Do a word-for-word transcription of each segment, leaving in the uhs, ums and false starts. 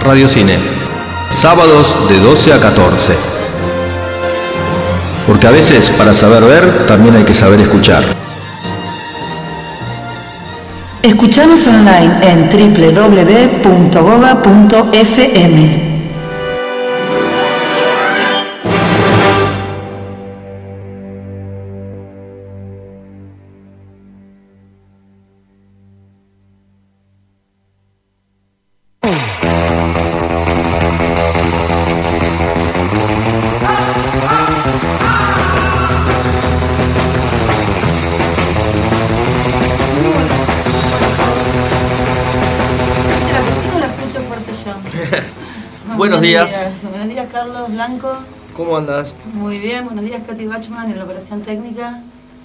Radio Cine, sábados de doce a catorce. Porque a veces para saber ver también hay que saber escuchar. Escuchanos online en doble u doble u doble u punto goga punto efe eme. Buenos días. días. Buenos días, Carlos Blanco. ¿Cómo andas? Muy bien, buenos días, Katy Bachman en la operación técnica.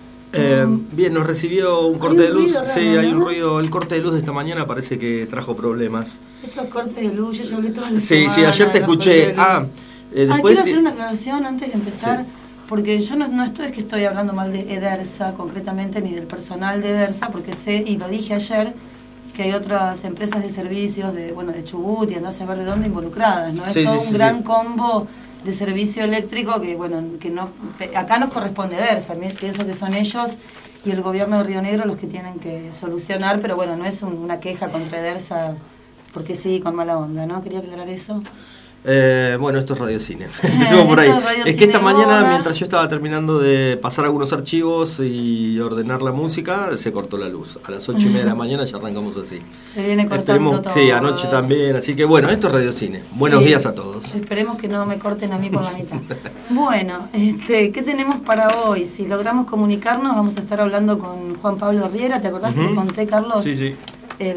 Eh, bien, nos recibió un corte un de luz. ruido raro, sí, hay ¿no? un ruido. El corte de luz de esta mañana parece que trajo problemas. Estos cortes de luz, yo ya hablé todas las Sí, semanas sí, ayer te de los cortes escuché. de luz. Ah, eh, Ah, después quiero te- hacer una aclaración antes de empezar, Sí. porque yo no, no estoy, es que estoy hablando mal de EDERSA concretamente, ni del personal de EDERSA, porque sé, y lo dije ayer, que hay otras empresas de servicios de bueno de Chubut y andás a ver de dónde involucradas, ¿no? Es Sí, todo sí, un sí, gran sí. combo de servicio eléctrico que, bueno, que no acá nos corresponde EDERSA, pienso que son ellos y el gobierno de Río Negro los que tienen que solucionar, pero bueno, no es un- una queja contra EDERSA porque sí, con mala onda, ¿no? Quería aclarar eso. Eh, bueno, esto es Radio Cine. Empecemos por ahí. Esto es Radio Es que esta Cine mañana, Goga. mientras yo estaba terminando de pasar algunos archivos y ordenar la música, se cortó la luz. A las ocho y media de la mañana ya arrancamos así. Se viene cortando Esperemos, todo. sí, anoche también. Así que bueno, esto es Radio Cine. Buenos Sí, días a todos. Esperemos que no me corten a mí por la mitad. Bueno, este, ¿qué tenemos para hoy? Si logramos comunicarnos, vamos a estar hablando con Juan Pablo Riera. ¿Te acordás que Ujú. te conté, Carlos? Sí, sí.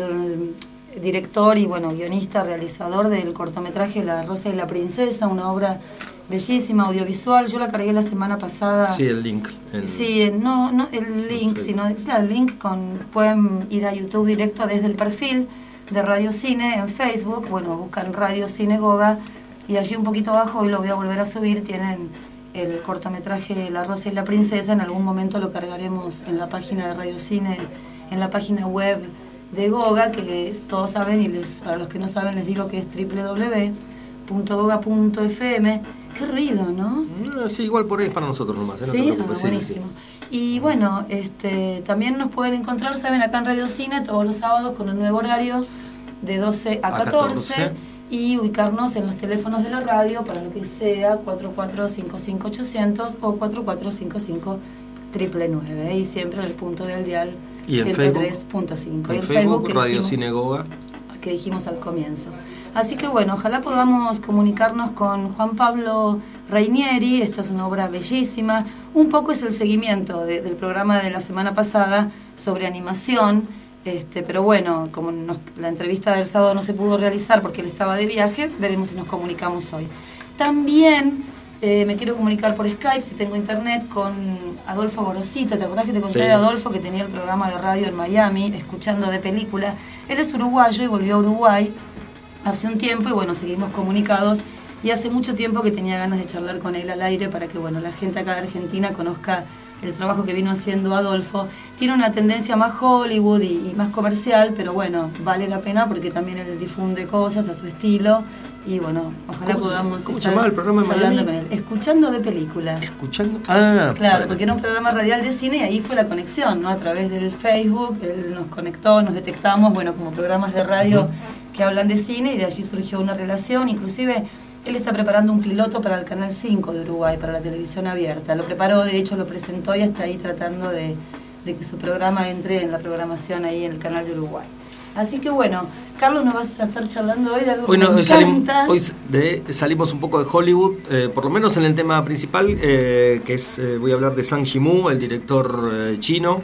El director y bueno guionista, realizador del cortometraje La Rosa y la Princesa, una obra bellísima, audiovisual. Yo la cargué la semana pasada. Sí, el link. en- Sí, no, no el link, sino claro, el link con pueden ir a YouTube directo desde el perfil de Radio Cine en Facebook. Bueno, buscan Radio Cine Goga y allí un poquito abajo, hoy lo voy a volver a subir, tienen el cortometraje La Rosa y la Princesa. En algún momento lo cargaremos en la página de Radio Cine, en la página web de Goga, que es- todos saben, y les, para los que no saben les digo que es doble u doble u doble u punto goga punto efe eme. Qué ruido, ¿no? Mm, Sí, igual por ahí es para nosotros nomás. ¿eh? No te Sí, preocupes, ah, sí, buenísimo. sí. Y bueno, este, también nos pueden encontrar, saben, acá en Radio Cine todos los sábados con el nuevo horario de doce a A catorce, catorce. y ubicarnos en los teléfonos de la radio para lo que sea cuatro cuatro cinco cinco ochocientos o cuatro cuatro cinco cinco nueve nueve nueve, y siempre en el punto del dial Y en ciento tres punto cinco. En Y en Facebook, que Radio dijimos- Cine Goga. que dijimos al comienzo. Así que bueno, ojalá podamos comunicarnos con Juan Pablo Rainieri. Esta es una obra bellísima. Un poco es el seguimiento de- del programa de la semana pasada sobre animación, este, pero bueno, como nos- la entrevista del sábado no se pudo realizar porque él estaba de viaje, veremos si nos comunicamos hoy. También eh, me quiero comunicar por Skype, si tengo internet, con Adolfo Gorosito. ¿Te acordás que te conté Sí. de Adolfo, que tenía el programa de radio en Miami, escuchando de película? Él es uruguayo y volvió a Uruguay hace un tiempo y bueno, seguimos comunicados, y hace mucho tiempo que tenía ganas de charlar con él al aire para que bueno, la gente acá de Argentina conozca el trabajo que vino haciendo Adolfo. Tiene una tendencia más Hollywood y, y más comercial, pero bueno, vale la pena porque también él difunde cosas a su estilo y bueno, ojalá ¿Cómo se- podamos cómo se estar llamaba el programa en charlando Miami? con él. Escuchando de película. Escuchando. Ah, Claro, bueno. porque era un programa radial de cine y ahí fue la conexión, ¿no? A través del Facebook, él nos conectó, nos detectamos, bueno, como programas de radio Ujú. que hablan de cine, y de allí surgió una relación. Inclusive él está preparando un piloto para el Canal cinco de Uruguay, para la televisión abierta. Lo preparó, de hecho lo presentó y está ahí tratando de, de que su programa entre en la programación ahí en el Canal de Uruguay. Así que bueno, Carlos, nos vas a estar charlando hoy de algo Hoy, que no- me hoy salim- encanta. hoy de- salimos un poco de Hollywood, eh, por lo menos en el tema principal, eh, que es, eh, voy a hablar de Zhang Yimou, el director eh, chino,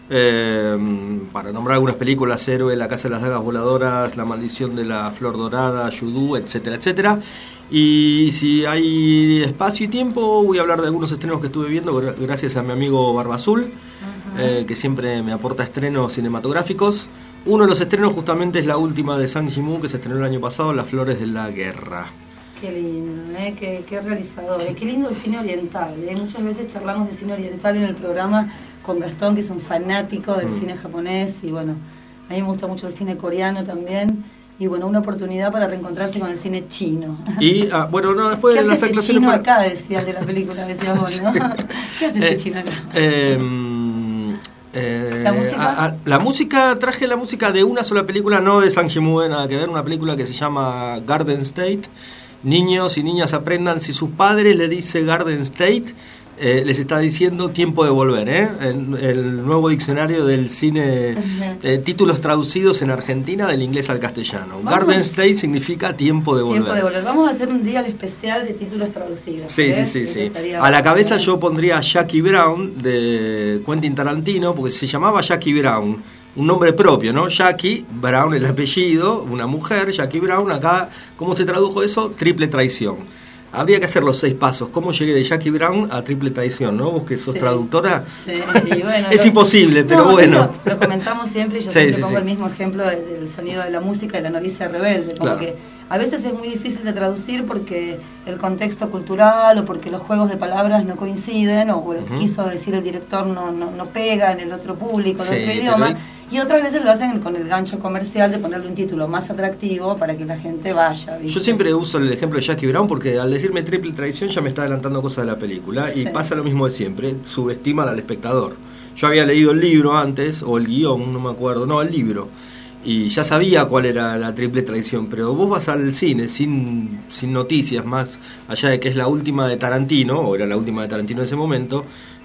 eh, para nombrar algunas películas: Héroe, La Casa de las Dagas Voladoras, La Maldición de la Flor Dorada, Yudú, etcétera, etcétera. Y si hay espacio y tiempo, voy a hablar de algunos estrenos que estuve viendo gra- gracias a mi amigo Barba Azul, eh, que siempre me aporta estrenos cinematográficos. Uno de los estrenos justamente es la última de Zhang Yimou, que se estrenó el año pasado, Las Flores de la Guerra. Qué lindo, ¿eh? qué, qué realizador, ¿eh? Qué lindo el cine oriental. ¿eh? Muchas veces charlamos de cine oriental en el programa con Gastón, que es un fanático del Mm. cine japonés, y bueno, a mí me gusta mucho el cine coreano también. y bueno, una oportunidad para reencontrarse con el cine chino. Y, ah, bueno, no, después ¿Qué de hace las este aclaraciones chino para- acá, decías de la película, decías vos, ¿no? ¿Qué hace este Eh, chino acá? eh, eh, ¿La música? a- a- la música, traje la música de una sola película, no de Zhang Yimou, nada que ver, una película que se llama Garden State. Niños y niñas aprendan, si su padre le dice Garden State, eh, les está diciendo tiempo de volver, ¿eh? En el nuevo diccionario del cine, eh, títulos traducidos en Argentina del inglés al castellano. Vamos. Garden State significa tiempo de volver. Tiempo de volver. Vamos a hacer un día especial de títulos traducidos. Sí, ¿eh? sí, sí, Eso sí. estaría A la cabeza bueno. yo pondría Jackie Brown de Quentin Tarantino, porque se llamaba Jackie Brown, un nombre propio, ¿no? Jackie Brown, el apellido, una mujer, Jackie Brown. Acá, ¿cómo se tradujo eso? Triple traición. Habría que hacer los seis pasos. ¿Cómo llegué de Jackie Brown a triple traición, no? Vos que sos Sí, traductora. sí, y bueno, Es lo- imposible, pero No, bueno. Lo, lo comentamos siempre y yo Sí, siempre sí, pongo sí. el mismo ejemplo de- del sonido de la música y la novicia rebelde. Como Claro. que a veces es muy difícil de traducir porque el contexto cultural o porque los juegos de palabras no coinciden o, o lo que Ujú. quiso decir el director no, no, no pega en el otro público, en Sí, otro pero idioma. hay- Y otras veces lo hacen con el gancho comercial de ponerle un título más atractivo para que la gente vaya. ¿viste? Yo siempre uso el ejemplo de Jackie Brown porque al decirme triple traición ya me está adelantando cosas de la película. Sí. Y pasa lo mismo de siempre, subestiman al espectador. Yo había leído el libro antes, o el guión, no me acuerdo, no, el libro. Y ya sabía cuál era la triple traición, pero vos vas al cine sin, sin noticias más allá de que es la última de Tarantino, o era la última de Tarantino en ese momento.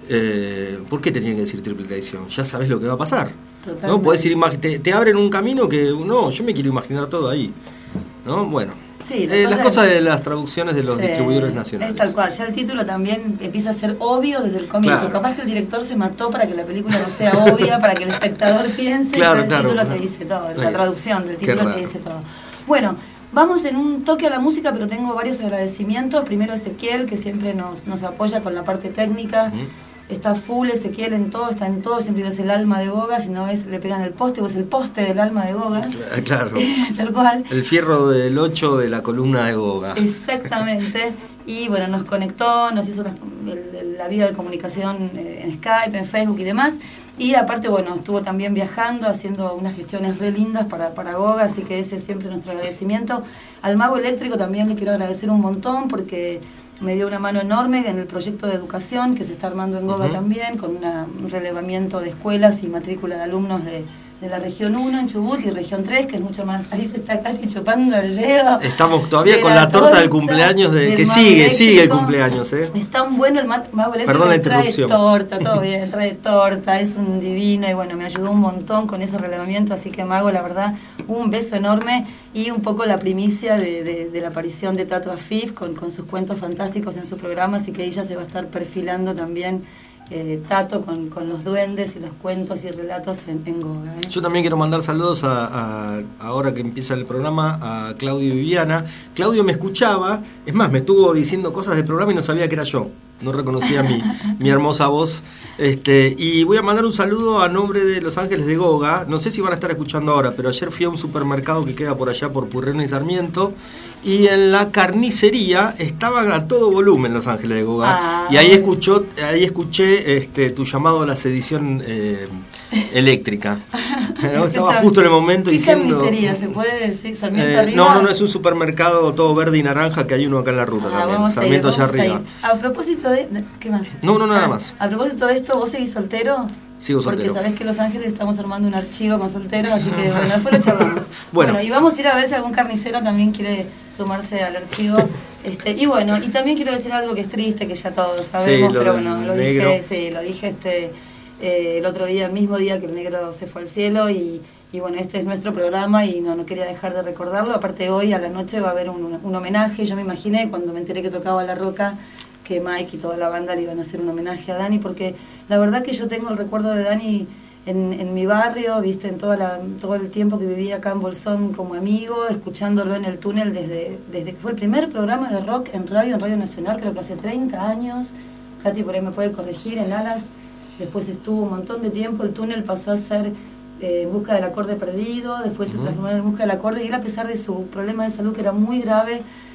Eh, ¿Por qué te tienen que decir triple traición? Ya sabes lo que va a pasar. Totalmente. ¿No? Podés ir, imag- te, te abren un camino que no, yo me quiero imaginar todo ahí. ¿No? Bueno. Sí, la Eh, cosa las es- cosas de las traducciones de los Sí, distribuidores nacionales. Es tal cual, ya el título también empieza a ser obvio desde el comienzo. Claro. Capaz que el director se mató para que la película no sea obvia, para que el espectador piense, Claro, ya el claro, título claro. te dice todo, Ahí. la traducción del Qué título raro. te dice todo. Bueno, vamos en un toque a la música, pero tengo varios agradecimientos. Primero Ezequiel, que siempre nos, nos apoya con la parte técnica. Ujú. Está full Ezequiel en todo, está en todo, siempre es el alma de Goga, si no ves le pegan el poste, o es el poste del alma de Goga. Cla- Claro. Tal cual. El fierro del ocho de la columna de Goga. Exactamente. Y bueno, nos conectó, nos hizo la, el- la vida de comunicación eh, en Skype, en Facebook y demás. Y aparte, bueno, estuvo también viajando, haciendo unas gestiones re lindas para, para Goga, así que ese es siempre nuestro agradecimiento. Al Mago Eléctrico también le quiero agradecer un montón porque me dio una mano enorme en el proyecto de educación que se está armando en Goga Ujú. también, con una- un relevamiento de escuelas y matrícula de alumnos de, de la región uno en Chubut y región tres, que es mucho más. Ahí se está Katy chupando el dedo. Estamos todavía de con la torta del cumpleaños de del que Mago sigue, sigue el Eléctrico. cumpleaños, ¿eh? Es tan bueno el mat- Mago Eléctrico. Perdón la que trae interrupción. torta, todo bien, trae torta, es un divino y bueno, me ayudó un montón con ese relevamiento, así que Mago, la verdad, un beso enorme y un poco la primicia de, de- de la aparición de Tato Afif con, con sus cuentos fantásticos en su programa, así que ella se va a estar perfilando también eh, Tato con, con los duendes y los cuentos y relatos en, en Goga. ¿eh? Yo también quiero mandar saludos a, a- ahora que empieza el programa a Claudio y Viviana. Claudio me escuchaba, es más, me estuvo diciendo cosas del programa y no sabía que era yo. No reconocía mi, mi hermosa voz. Este, y voy a mandar un saludo a nombre de Los Ángeles de Goga. No sé si van a estar escuchando ahora, pero ayer fui a un supermercado que queda por allá por Purreno y Sarmiento. Y en la carnicería estaban a todo volumen Los Ángeles de Goga. Ah, y ahí bueno. escuchó, ahí escuché este, tu llamado a la sedición eh, eléctrica. ¿No? Estaba justo en el momento ¿Qué diciendo. carnicería? ¿Se puede decir? ¿Sarmiento Eh, arriba? no, no, no, es un supermercado todo verde y naranja que hay uno acá en la ruta Ah, también. vamos a ir, Sarmiento allá vamos a arriba. ir. A propósito de... de- ¿Qué más? No, no, nada Ah, más. A propósito de esto, ¿vos seguís soltero? Sigo soltero. Porque sabés que Los Ángeles estamos armando un archivo con solteros, así que bueno, después lo charlamos. Bueno. Bueno, y vamos a ir a ver si algún carnicero también quiere sumarse al archivo. Este, y bueno, y también quiero decir algo que es triste, que ya todos sabemos, Sí, lo pero del bueno, lo negro. dije, sí, lo dije este eh, el otro día, el mismo día que el negro se fue al cielo y, y bueno, este es nuestro programa y no, no quería dejar de recordarlo. Aparte hoy a la noche va a haber un, un homenaje, yo me imaginé cuando me enteré que tocaba La Roca que Mike y toda la banda le iban a hacer un homenaje a Dani, porque la verdad que yo tengo el recuerdo de Dani en, en mi barrio, viste, en toda la, todo el tiempo que viví acá en Bolsón como amigo, escuchándolo en el túnel desde, desde que fue el primer programa de rock en radio, en Radio Nacional, creo que hace treinta años. Katy por ahí me puede corregir, en Alas. Después estuvo un montón de tiempo, el túnel pasó a ser eh, En busca del acorde perdido, después uh-huh. se transformó en En busca del acorde, y él, a pesar de su problema de salud que era muy grave,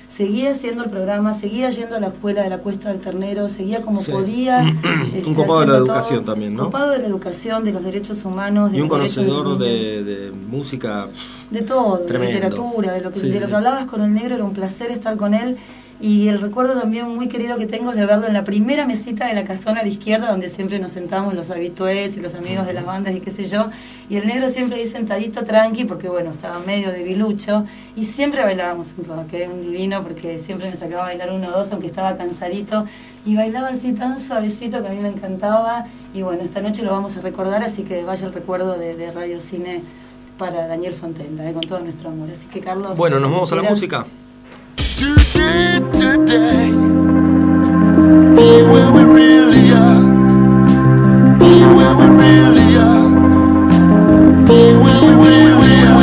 seguía haciendo el programa, seguía yendo a la escuela de la Cuesta del Ternero, seguía como sí. podía. Este, un copado de la educación todo, también, ¿no? Copado de la educación, de los derechos humanos, de y un los conocedor de, de música. De todo, tremendo. De literatura, de lo que, sí, de lo que hablabas con el negro, era un placer estar con él. Y el recuerdo también muy querido que tengo es de verlo en la primera mesita de la casona a la izquierda, donde siempre nos sentamos los habitués y los amigos de las bandas y qué sé yo, y el negro siempre ahí sentadito tranqui, porque bueno, estaba medio debilucho, y siempre bailábamos un rock, que es un divino, porque siempre me sacaba a bailar uno o dos, aunque estaba cansadito, y bailaba así tan suavecito que a mí me encantaba, y bueno, esta noche lo vamos a recordar, así que vaya el recuerdo de, de Radio Cine para Daniel Fontella, eh, con todo nuestro amor. Así que Carlos... Bueno, nos vamos a la música. Today, today, be where we really are, be where we really are, be where we really are.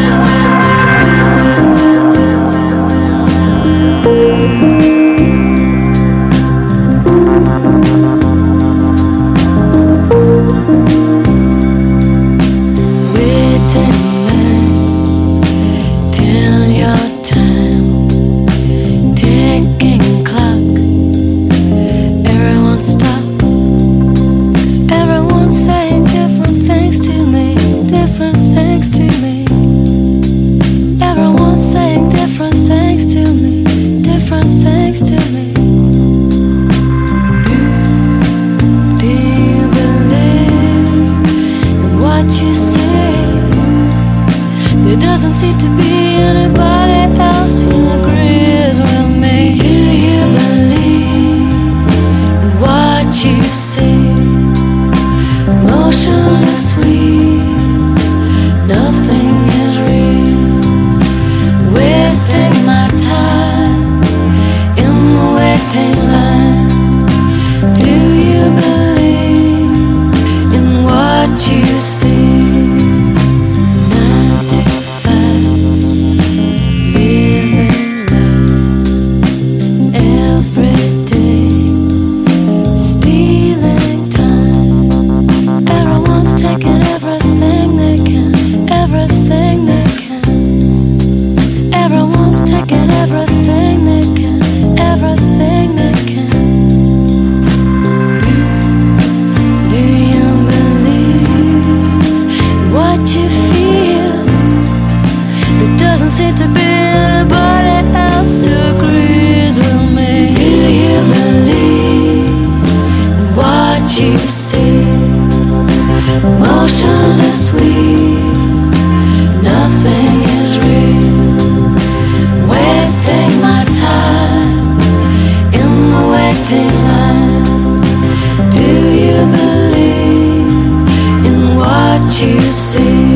Waiting till your time. Ticking clock, everyone stop, 'cause everyone's saying different things to me, different things to me. Everyone's saying different things to me, different things to me. Do you believe in what you say? There doesn't seem to be anybody else who agrees with me. Do you believe in what you see? Motionless sweet, nothing is real. Wasting my time in the waiting line. Do you believe in what you see? Motionless sweet, nothing is real. Wasting my time in the waiting line. Do you believe in what you see?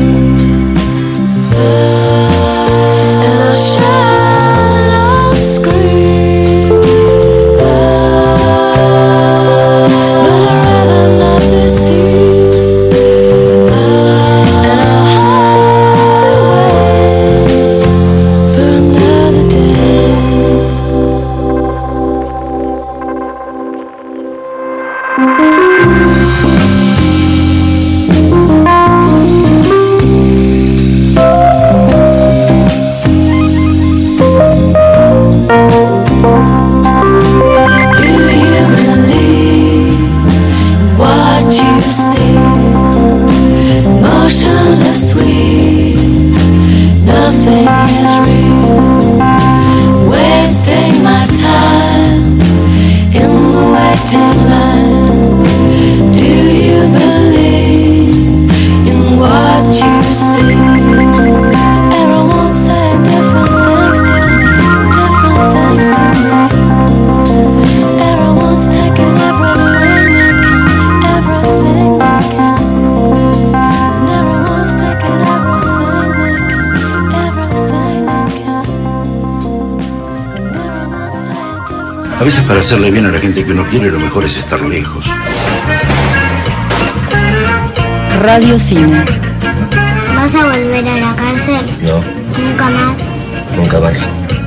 And I'll shout, I'll scream, but I'd rather not be seen. A veces para hacerle bien a la gente que uno quiere, lo mejor es estar lejos. Radio Cine. ¿Vas a volver a la cárcel? No. ¿Nunca más? Nunca más.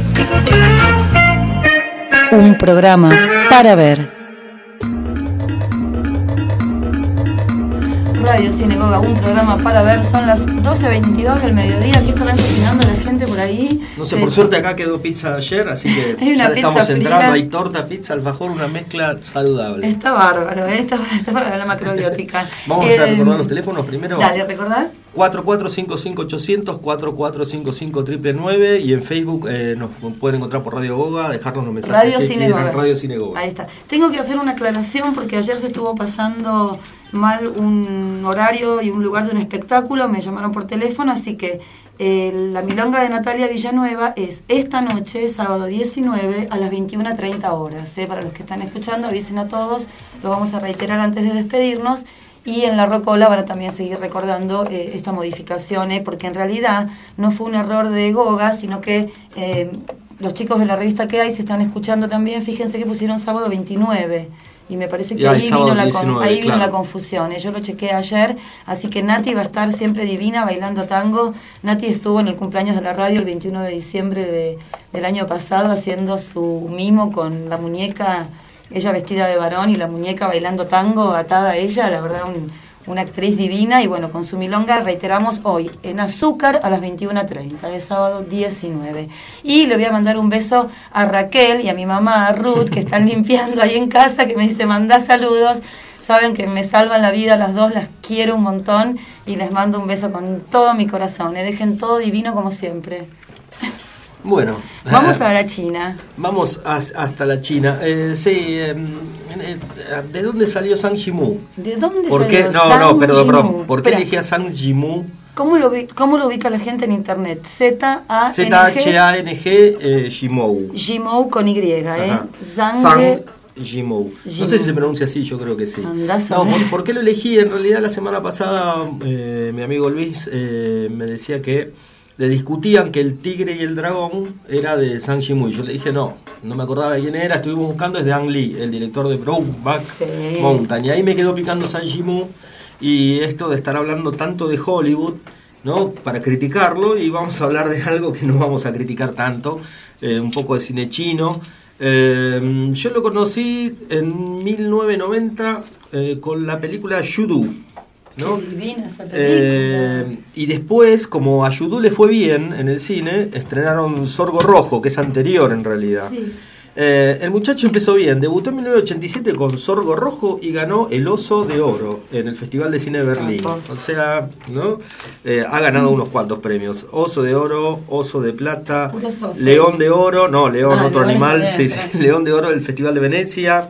Un programa para ver. Radio Cine Goga, un programa para ver. Son las doce veintidós del mediodía. ¿Qué estarán cocinando la gente por ahí? No sé, por suerte acá quedó pizza de ayer, así que hay una ya le pizza estamos fría. entrando. Hay torta, pizza, alfajor, una mezcla saludable. Está bárbaro, ¿eh? está, está para la macrobiótica. Vamos eh, a recordar los teléfonos primero. Dale, ¿recordar? cuatro cuatro cinco cinco ocho cero cero, cuatro cuatro cinco cinco nueve nueve nueve y en Facebook eh, nos pueden encontrar por Radio Goga, dejarnos los mensajes. Radio que Cine quieran, Goga. Radio Cine Goga. Ahí está. Tengo que hacer una aclaración porque ayer se estuvo pasando mal un horario y un lugar de un espectáculo, me llamaron por teléfono, así que eh, la milonga de Natalia Villanueva es esta noche, sábado diecinueve, a las veintiuna treinta horas. ¿eh? Para los que están escuchando, avisen a todos, lo vamos a reiterar antes de despedirnos. Y en la Rocola van a también seguir recordando eh, esta modificación, eh, porque en realidad no fue un error de Goga, sino que eh, los chicos de la revista que hay se están escuchando también. Fíjense que pusieron sábado veintinueve y me parece que y ahí, vino la, diecinueve, con, ahí vino claro. la confusión. Eh. Yo lo chequeé ayer, así que Nati va a estar siempre divina bailando tango. Nati estuvo en el cumpleaños de la radio el veintiuno de diciembre de, del año pasado haciendo su mimo con la muñeca, ella vestida de varón y la muñeca bailando tango atada a ella, la verdad un, una actriz divina. Y bueno, con su milonga reiteramos hoy en Azúcar a las veintiuna treinta, de sábado diecinueve. Y le voy a mandar un beso a Raquel y a mi mamá, a Ruth, que están limpiando ahí en casa, que me dice mandá saludos. Saben que me salvan la vida las dos, las quiero un montón y les mando un beso con todo mi corazón. ¿eh? Dejen todo divino como siempre. Bueno, vamos eh, a la China. Vamos a, hasta la China. Eh, sí, eh, eh, ¿de dónde salió Zhang Yimou? ¿De dónde ¿Por salió qué? No, Zhang no, perdón, Yimou? perdón. ¿Por qué Espera. elegí a Zhang Yimou? ¿Cómo lo, vi- ¿Cómo lo ubica la gente en internet? Z A N G Z H A N G eh, Yimou. Yimou con Y, ¿eh? Ajá. Zhang Zhang Yimou. No Yimou. sé si se pronuncia así, yo creo que sí. Andás a No, ver. ¿por, por qué lo elegí? En realidad la semana pasada eh, mi amigo Luis eh, me decía que le discutían que el tigre y el dragón era de Zhang Yimou. Yo le dije no, no me acordaba de quién era, estuvimos buscando, es de Ang Lee, el director de Brokeback Sí. Mountain. Y ahí me quedó picando Zhang Yimou y esto de estar hablando tanto de Hollywood, ¿no? Para criticarlo, y vamos a hablar de algo que no vamos a criticar tanto, eh, un poco de cine chino. Eh, yo lo conocí en mil novecientos noventa eh, con la película Yudu, ¿no? Qué divina esa película. Eh, y después, como a Yudu le fue bien en el cine, estrenaron Sorgo Rojo, que es anterior en realidad. Sí. Eh, el muchacho empezó bien, debutó en mil novecientos ochenta y siete con Sorgo Rojo y ganó el Oso de Oro en el Festival de Cine de Berlín. Capo. O sea, ¿no? Eh, ha ganado unos cuantos premios: Oso de Oro, Oso de Plata, Puros osos. León de Oro, no, León, Ah, otro León animal, es sí, diferente. sí, León de Oro del Festival de Venecia,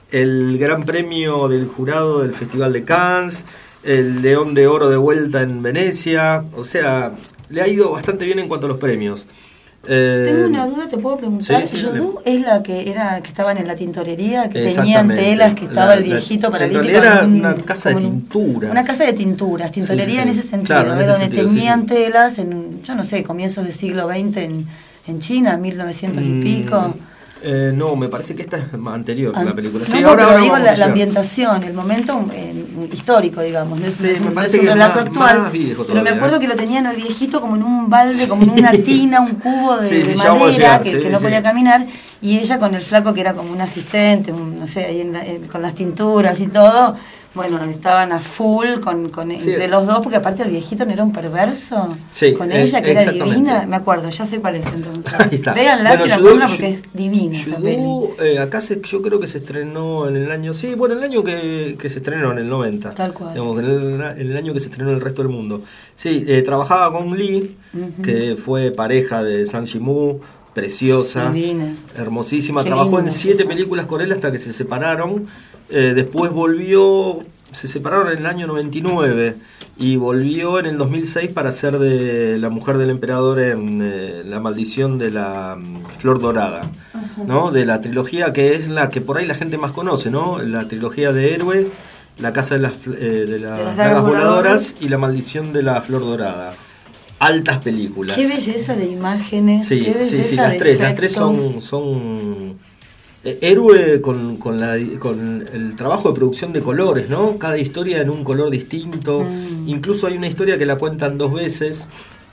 el Gran Premio del Jurado del Festival de Cannes, el León de Oro de vuelta en Venecia. O sea, le ha ido bastante bien en cuanto a los premios. Eh, Tengo una duda, te puedo preguntar. sí, sí, ¿Yodú es la que era que estaban en la tintorería, que tenían Exactamente. telas, que estaba La- el la- viejito en paralítico? realidad era en un- una casa de como en un- tinturas. Una casa de tinturas, tintorería Sí, sí, sí. en ese sentido, Claro, en ¿eh? ese donde sentido, tenían sí, sí. telas en, yo no sé, comienzos del siglo veinte en, en China, mil novecientos y pico. Eh, no, me parece que esta es más anterior, Ah, la película. No, Sí, no, ahora, pero ahora digo vamos la, a la llegar. ambientación, el momento eh, histórico, digamos, no es, Sí, no es me un- no parece es un que es relato más- actual. más viejo Pero me todavía, acuerdo ¿eh? que lo tenían al viejito como en un balde, como en una tina, un cubo de, Sí, sí, de ya vamos a madera, llegar, que, sí, que no sí. podía caminar, y ella con el flaco que era como un asistente, un- no sé, ahí en la- en- con las tinturas y todo. Bueno, estaban a full con, con Sí. entre los dos, porque aparte el viejito no era un perverso. Sí, con eh, ella, que era exactamente. divina. Me acuerdo, ya sé cuál es entonces. Ahí está. Véanla Bueno, si la Yudú- encuentran porque es divina esa peli. Yudú, eh, acá se, yo creo que se estrenó en el año, sí, bueno, el año que, que se estrenó, en el noventa. Tal cual. Digamos, en, el, en el año que se estrenó en el resto del mundo. Sí, eh, trabajaba con Lee, Ujú. que fue pareja de Zhang Yimou, preciosa, Divina. hermosísima. Qué Trabajó en linda siete esa. películas con él hasta que se separaron. Eh, después volvió, se separaron en el año noventa y nueve y volvió en el dos mil seis para ser de la mujer del emperador en eh, La maldición de la mm, flor dorada, ¿no? De la trilogía que es la que por ahí la gente más conoce, ¿no? La trilogía de Héroe, La casa de las, fl- eh, de las, De las dagas dagas voladoras voladoras y La maldición de la flor dorada. Altas películas. Qué belleza de imágenes, Sí, qué belleza sí, sí, las de tres, las tres son, efectos. son eh, Héroe con, con, la, con el trabajo de producción de colores, ¿no? Cada historia en un color distinto. Mm. Incluso hay una historia que la cuentan dos veces.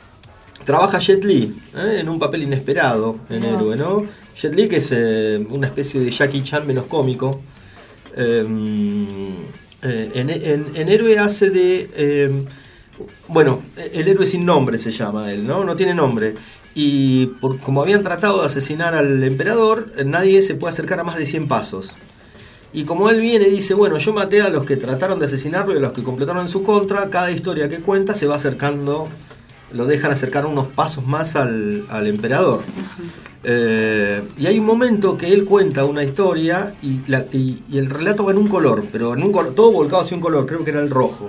Trabaja Jet Li, ¿eh? En un papel inesperado en Dios. Héroe, ¿no? Jet Li, que es eh, una especie de Jackie Chan menos cómico. Eh, Eh, en, en, en Héroe hace de... Eh, bueno, el héroe sin nombre se llama él, ¿no? No tiene nombre. Y por, como habían tratado de asesinar al emperador, nadie se puede acercar a más de cien pasos. Y como él viene y dice, bueno, yo maté a los que trataron de asesinarlo y a los que completaron en su contra, cada historia que cuenta se va acercando, lo dejan acercar unos pasos más al, al emperador. Uh-huh. Eh, y hay un momento que él cuenta una historia y, la, y, y el relato va en un color, pero en un color, todo volcado hacia un color, creo que era el rojo.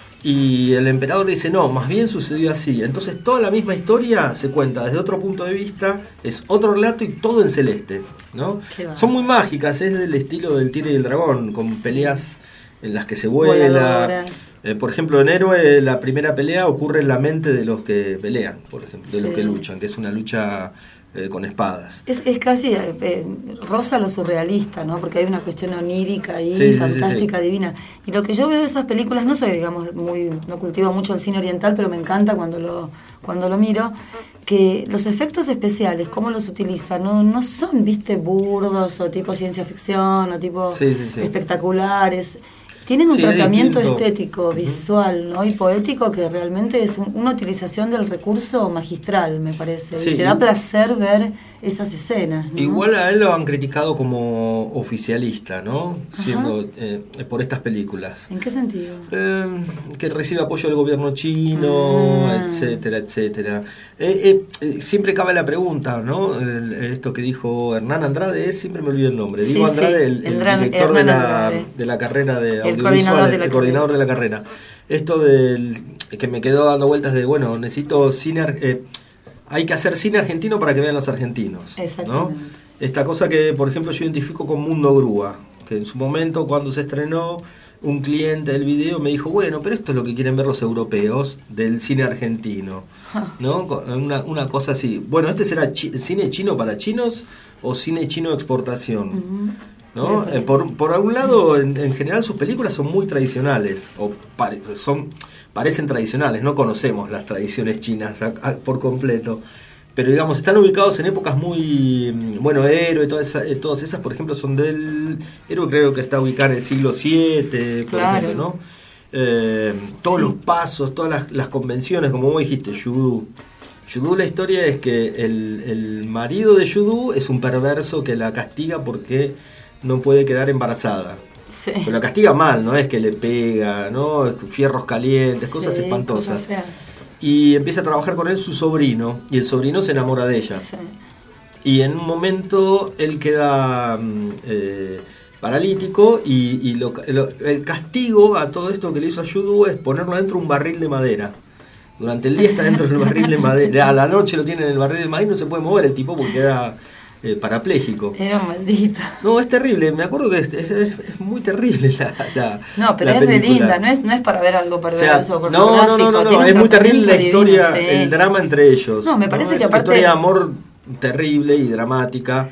Y el emperador dice, no, más bien sucedió así. Entonces toda la misma historia se cuenta desde otro punto de vista, es otro relato y todo en celeste, ¿no? Son muy mágicas, es del estilo del Tigre y el Dragón, con peleas en las que se vuela. Eh, por ejemplo, en Héroe la primera pelea ocurre en la mente de los que pelean, por ejemplo, de sí. los que luchan, que es una lucha... Eh, con espadas. Es, es casi eh, rosa lo surrealista, ¿no? Porque hay una cuestión onírica ahí, sí, fantástica, sí, sí. divina. Y lo que yo veo de esas películas, no soy, digamos, muy, no cultivo mucho el cine oriental, pero me encanta cuando lo, cuando lo miro, que los efectos especiales, cómo los utilizan, no, no son, viste, burdos o tipo ciencia ficción o tipo sí, sí, sí. espectaculares. Tienen un sí, tratamiento estético, visual, ¿no? y poético que realmente es un, una utilización del recurso magistral, me parece. Sí, y te da placer ver esas escenas, ¿no? Igual a él lo han criticado como oficialista, ¿no? Siendo eh, por estas películas. ¿En qué sentido? Eh, que recibe apoyo del gobierno chino, ah. etcétera, etcétera. Eh, eh, siempre cabe la pregunta, ¿no? El, esto que dijo Hernán Andrade, siempre me olvido el nombre. Digo sí, Andrade, sí. el, el Hernán, director Hernán de, la, de la carrera de audiovisual, el coordinador de la, el coordinador de la carrera. Esto del que me quedó dando vueltas de, bueno, necesito cine... Eh, hay que hacer cine argentino para que vean los argentinos, ¿no? Esta cosa que, por ejemplo, yo identifico con Mundo Grúa, que en su momento, cuando se estrenó, un cliente del video me dijo, bueno, pero esto es lo que quieren ver los europeos del cine argentino, ¿no? Una, una cosa así. Bueno, ¿este será chi- cine chino para chinos o cine chino de exportación? Uh-huh. ¿No? Eh, por, por un lado, en, en general sus películas son muy tradicionales, o pare, son, parecen tradicionales, no conocemos las tradiciones chinas a, a, por completo, pero digamos, están ubicados en épocas muy, bueno, Héroe, todas esas, eh, todas esas por ejemplo, son del, Héroe creo que está ubicado en el siglo siete, por claro. ejemplo, ¿no? Eh, todos sí. los pasos, todas las, las convenciones, como vos dijiste, Yudu. Yudu, la historia es que el, el marido de Yudu es un perverso que la castiga porque no puede quedar embarazada. Sí. Pero la castiga mal, no es que le pega, ¿no? Fierros calientes, sí, cosas espantosas. Cosas y empieza a trabajar con él su sobrino, y el sobrino se enamora de ella. Sí. Y en un momento él queda eh, paralítico y, y lo, lo, el castigo a todo esto que le hizo a Yudu es ponerlo dentro de un barril de madera. Durante el día está dentro del barril de madera, a la noche lo tiene en el barril de madera y no se puede mover el tipo porque queda... Eh, parapléjico. Era maldito. No, es terrible, me acuerdo que es, es, es muy terrible la, la No, pero la es re linda, no es, no es para ver algo perverso, o sea, no, no, no, no, no, es muy terrible la historia, divino, sí. el drama entre ellos. No, me parece ¿no? que es aparte... una historia de amor terrible y dramática.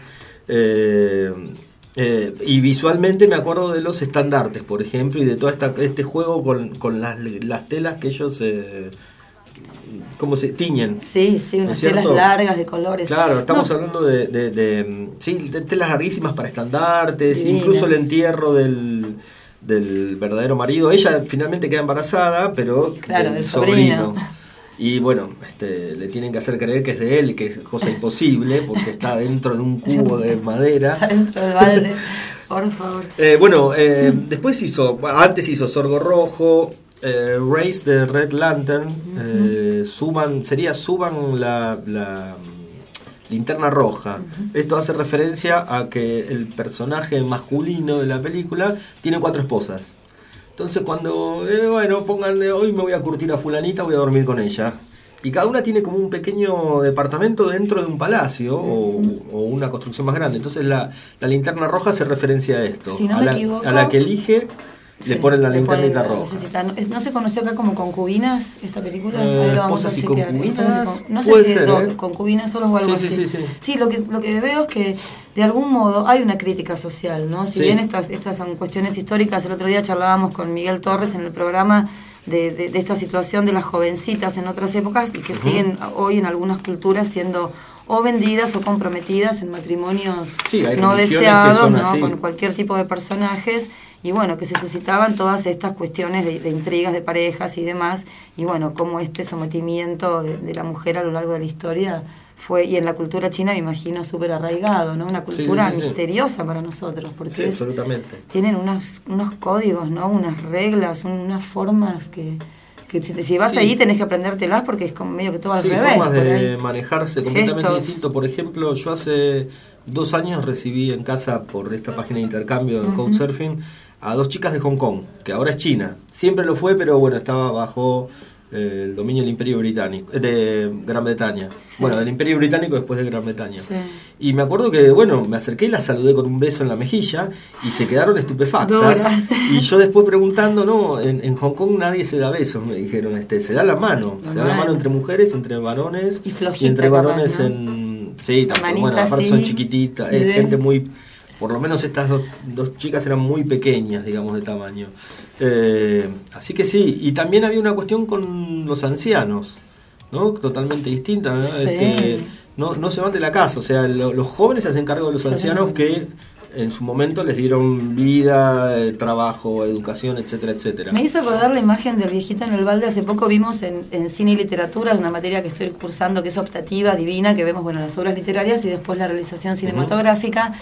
Eh, eh, y visualmente me acuerdo de los estandartes, por ejemplo, y de todo esta, este juego con, con las, las telas que ellos... Eh, ¿cómo se tiñen? Sí, sí, unas telas largas de colores. Claro, estamos no. hablando de, de, de, sí, de telas larguísimas para estandartes, divinas. Incluso el entierro del, del verdadero marido. Ella finalmente queda embarazada, pero claro, del, del sobrino. sobrino. Y bueno, este, le tienen que hacer creer que es de él, que es cosa imposible, porque está dentro de un cubo de madera. Está dentro del balde, por favor. Eh, bueno, eh, después hizo, antes hizo Sorgo Rojo, Eh, Race de Red Lantern, uh-huh. eh, suban, sería suban la, la linterna roja. Uh-huh. Esto hace referencia a que el personaje masculino de la película tiene cuatro esposas. Entonces cuando, eh, bueno, pónganle, hoy me voy a curtir a fulanita, voy a dormir con ella. Y cada una tiene como un pequeño departamento dentro de un palacio uh-huh. o, o una construcción más grande. Entonces la, la linterna roja hace referencia a esto. Si no a, me la, equivoco, a la que elige... Le sí, ponen la linternita roja. Necesita. ¿No, ¿No se conoció acá como Concubinas esta película? Eh, Ahí lo vamos a chequear. Concubinas, no sé si ser, do, ¿eh? Concubinas solos o algo sí, así. Sí, sí, sí. sí lo, que, lo que veo es que de algún modo hay una crítica social, ¿no? Si sí. bien estas, estas son cuestiones históricas, el otro día charlábamos con Miguel Torres en el programa de, de, de esta situación de las jovencitas en otras épocas y que uh-huh. siguen hoy en algunas culturas siendo o vendidas o comprometidas en matrimonios Sí, hay no religiones que deseados, son ¿no? así. Con cualquier tipo de personajes, y bueno, que se suscitaban todas estas cuestiones de, de intrigas de parejas y demás, y bueno, como este sometimiento de, de la mujer a lo largo de la historia fue, y en la cultura china me imagino súper arraigado, ¿no? Una cultura Sí, sí, sí, sí. misteriosa para nosotros, porque Sí, es, absolutamente. tienen unos, unos códigos, ¿no? Unas reglas, un- unas formas que, que si, si vas Sí. ahí tenés que aprendértelas porque es como medio que todo al Sí, revés. formas por de ahí. manejarse completamente Gestos. distinto. Por ejemplo, yo hace dos años recibí en casa por esta página de intercambio de Ujú. Couchsurfing a dos chicas de Hong Kong, que ahora es China. Siempre lo fue, pero bueno, estaba bajo eh, el dominio del Imperio Británico, eh, de Gran Bretaña. Sí. Bueno, del Imperio Británico después de Gran Bretaña. Sí. Y me acuerdo que, bueno, me acerqué y las saludé con un beso en la mejilla y se quedaron estupefactas. Duras. Y yo después preguntando, no, en, en Hong Kong nadie se da besos, me dijeron, este, se da la mano, La se da la mano. mano entre mujeres, entre varones Y flojita, entre varones capaz, ¿no? en... Sí, La también, manita bueno, aparte son así, chiquititas, y es de- gente muy... Por lo menos estas dos, dos chicas eran muy pequeñas, digamos, de tamaño. Eh, así que sí, y también había una cuestión con los ancianos, ¿no? Totalmente distinta, ¿no? Sí. Este, no, no se van de la casa, o sea, lo- los jóvenes se hacen cargo de los Se hacen ancianos cargo. que en su momento les dieron vida, eh, trabajo, educación, etcétera, etcétera. Me hizo acordar la imagen del viejito en el balde. Hace poco vimos en, en cine y literatura, una materia que estoy cursando que es optativa, divina, que vemos bueno las obras literarias y después la realización cinematográfica,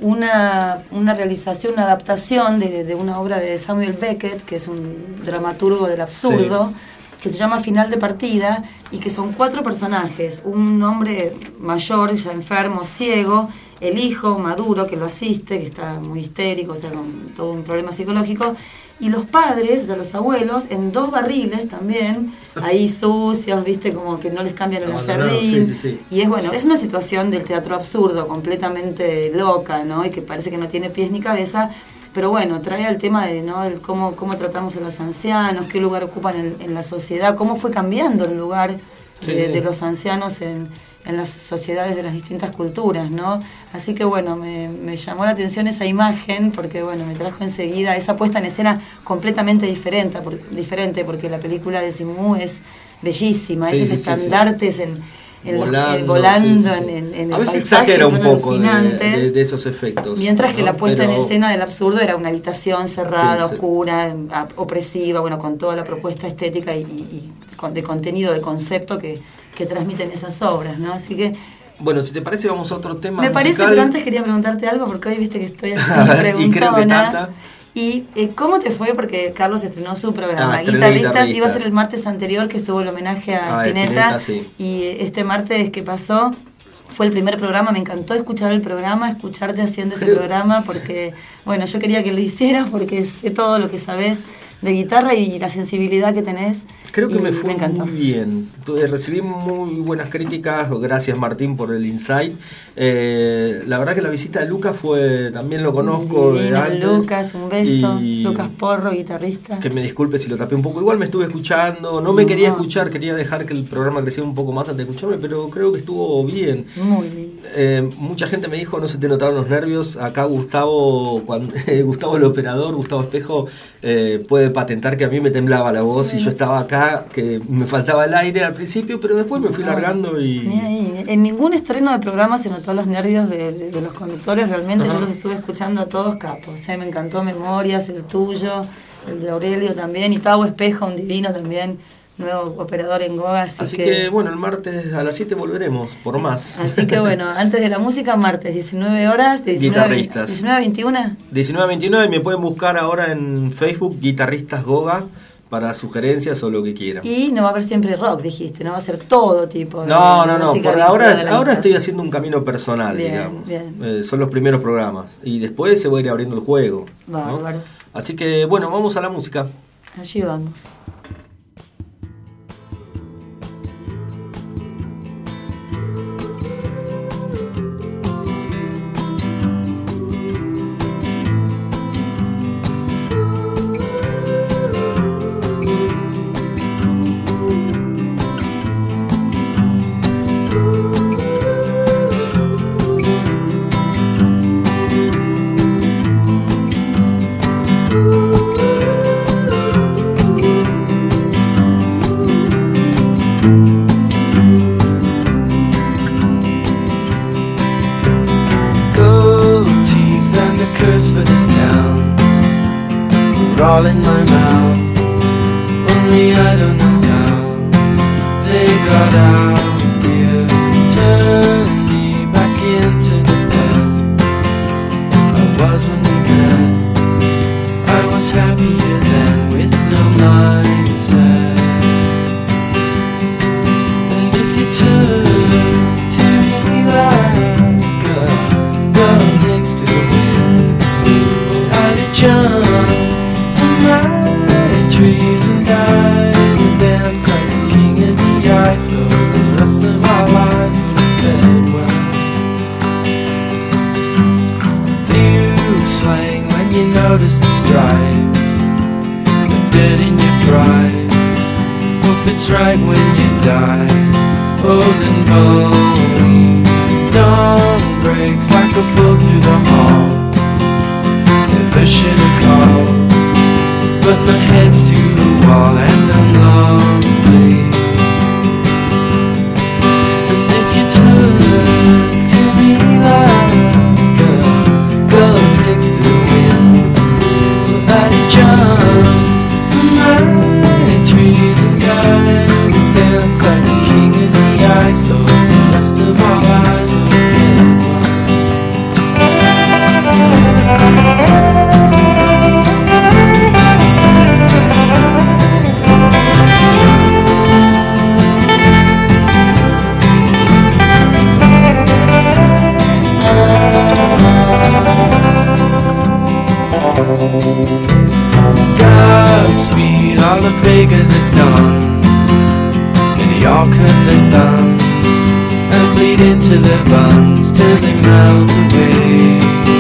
una, una realización, una adaptación de, de una obra de Samuel Beckett, que es un dramaturgo del absurdo, que se llama Final de Partida, y que son cuatro personajes: un hombre mayor, ya enfermo, ciego, el hijo maduro que lo asiste, que está muy histérico, o sea, con todo un problema psicológico, y los padres, o sea, los abuelos, en dos barriles también, ahí sucios, viste, como que no les cambian el Abandonados, acerrín. sí, sí, sí. Y es bueno, es una situación del teatro absurdo, completamente loca, ¿no? Y que parece que no tiene pies ni cabeza, pero bueno, trae el tema de, ¿no? El cómo, cómo tratamos a los ancianos, qué lugar ocupan en, en la sociedad, cómo fue cambiando el lugar Sí, de, sí. de los ancianos en, en las sociedades de las distintas culturas, ¿no? Así que bueno, me, me llamó la atención esa imagen porque bueno, me trajo enseguida esa puesta en escena completamente diferente, por- diferente porque la película de Simu es bellísima, Sí, esos sí, sí, estandartes en, en los- Volando, en- volando sí, sí, sí. en, en- en A el veces paisaje, exagera un son poco de, alucinantes. de- de esos efectos. Mientras que ¿no? la puesta Pero- en escena del absurdo era una habitación cerrada, Sí, sí. oscura, a- opresiva, bueno, con toda la propuesta estética y, y- y con- de contenido, de concepto que, que transmiten esas obras, ¿no? Así que Bueno, si te parece, vamos a otro tema me parece, musical. pero antes quería preguntarte algo, porque hoy viste que estoy así A ver, y creo que preguntona. tanta. Y eh, ¿cómo te fue? Porque Carlos estrenó su programa, Ah, estrenó Guitarristas, Guitarristas. iba a ser el martes anterior que estuvo el homenaje a Ah, Spinetta, Spinetta, sí. y este martes que pasó fue el primer programa, me encantó escuchar el programa, escucharte haciendo ese Creo- programa, porque, bueno, yo quería que lo hicieras porque sé todo lo que sabes de guitarra y la sensibilidad que tenés. Creo que y me fue encantó. muy bien. Tu- eh, Recibí muy buenas críticas. Gracias, Martín, por el insight. Eh, la verdad que la visita de Lucas fue, también lo conozco de Divino, antes. Lucas, un beso. Y Lucas Porro, guitarrista. que me disculpe si lo tapé un poco. Igual me estuve escuchando. No me No. quería escuchar, quería dejar que el programa creciera un poco más antes de escucharme, pero creo que estuvo bien. Muy lindo. Eh, mucha gente me dijo, no se te notaron los nervios. Acá Gustavo, cuando, Gustavo el operador, Gustavo Espejo, eh, puede patentar que a mí me temblaba la voz y yo estaba acá, que me faltaba el aire al principio, pero después me fui No, largando y... ni ahí. En ningún estreno de programa se notó los nervios de, de- de los conductores. Realmente Ajá. yo los estuve escuchando a todos capos. ¿eh? Me encantó Memorias, el tuyo, el de Aurelio también. Y Tavo Espejo, un divino también, nuevo operador en Goga. Así, Así que... bueno, el martes a las siete volveremos, por más. Así que bueno, antes de la música, martes, diecinueve horas, de diecinueve, Guitarristas. diecinueve a veintiuno. diecinueve a veintinueve, me pueden buscar ahora en Facebook, Guitarristas Goga, para sugerencias o lo que quieran. Y no va a haber siempre rock, dijiste, no va a ser todo tipo de No, no, no, música por vinculada a ahora, la ahora guitarra. estoy haciendo un camino personal, Bien, digamos. bien. Eh, son los primeros programas. Y después se va a ir abriendo el juego. ¿no? Bárbaro. Así que, bueno, vamos a la música. Allí vamos. Thank curse for this town. We're all in my mouth. Only I don't know how they got out. You turned me back into the man I was when we met. I was happier then with no mindset. And if you turn to me like a girl takes to the wind, I'd have jumped from my trees and died and danced like a king of the ice. So the rest of our lives would have been well. New slang when you notice the stripes, the dirt in your fries. Hope it's right when you die, old and bony. Dawn breaks like a bull through the hall. Never should have called, but my head's to the wall and I'm lonely. And if you took to me like a girl takes to the wind, I'd have jumped from my trees and died and danced like a king of the ice. So the rest of our lives would have been wild. Godspeed, all the beggars at dawn, and they all cut their thumbs and bleed into their buns till they melt away.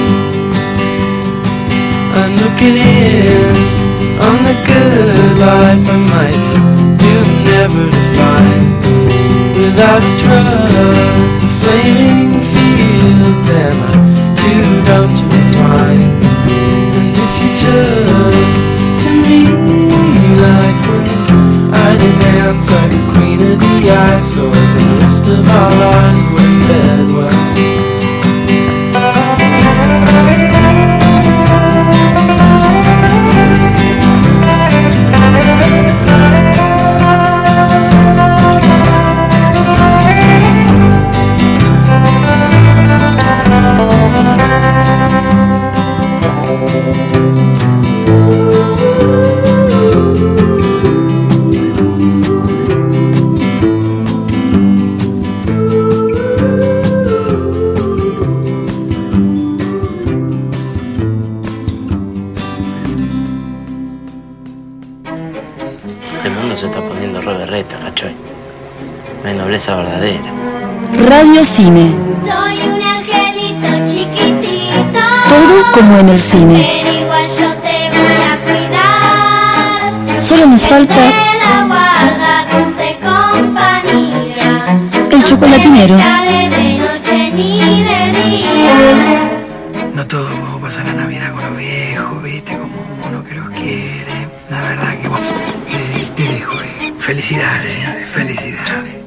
I'm looking in on the good life I might do never to find, without a trust, the flaming fields, and I'm too dumb to refine. And if you turn to me like when I did dance like a queen of the ice, so as the rest of our lives were fed well. Nobleza verdadera. Radio Cine. Soy un angelito chiquitito. Todo como en el cine. Pero igual yo te voy a cuidar. Solo nos falta De la guarda, dulce compañía. el chocolatinero. No te de noche ni de día. No todos podemos pasar la Navidad con los viejos, viste, como uno que los quiere. La verdad que vos te, te dejo, eh. Felicidades, señores, felicidades.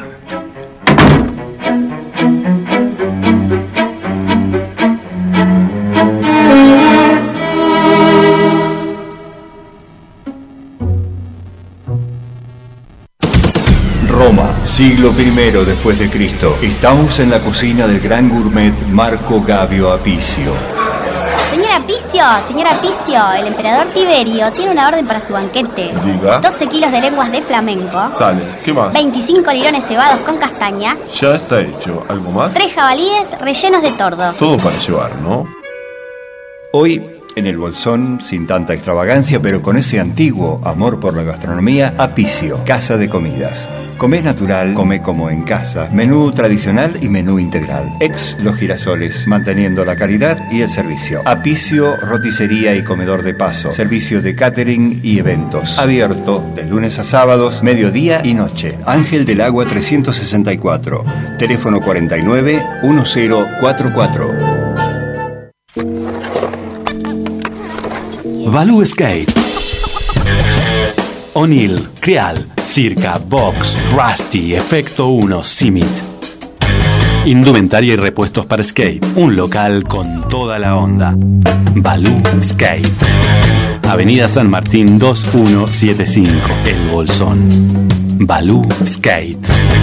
Roma, siglo primero después de Cristo. Estamos en la cocina del gran gourmet Marco Gabio Apicio. Señora Apicio, señora Apicio, el emperador Tiberio tiene una orden para su banquete. Diga. doce kilos de lenguas de flamenco. Sale, ¿qué más? veinticinco lirones cebados con castañas. Ya está hecho. ¿Algo más? Tres jabalíes rellenos de tordo. Todo para llevar, ¿no? Hoy, en el bolsón, sin tanta extravagancia, pero con ese antiguo amor por la gastronomía, Apicio, casa de comidas. Comé natural, come como en casa. Menú tradicional y menú integral. Ex Los Girasoles, manteniendo la calidad y el servicio. Apicio, roticería y comedor de paso. Servicio de catering y eventos. Abierto de lunes a sábados, mediodía y noche. Ángel del Agua trescientos sesenta y cuatro. Teléfono cuarenta y nueve, diez cuarenta y cuatro. Value Escape. O'Neill, Creal, Circa, Vox, Rusty, Efecto uno, Simit. Indumentaria y repuestos para skate. Un local con toda la onda. Balú Skate. Avenida San Martín dos mil ciento setenta y cinco. El Bolsón. Balú Skate.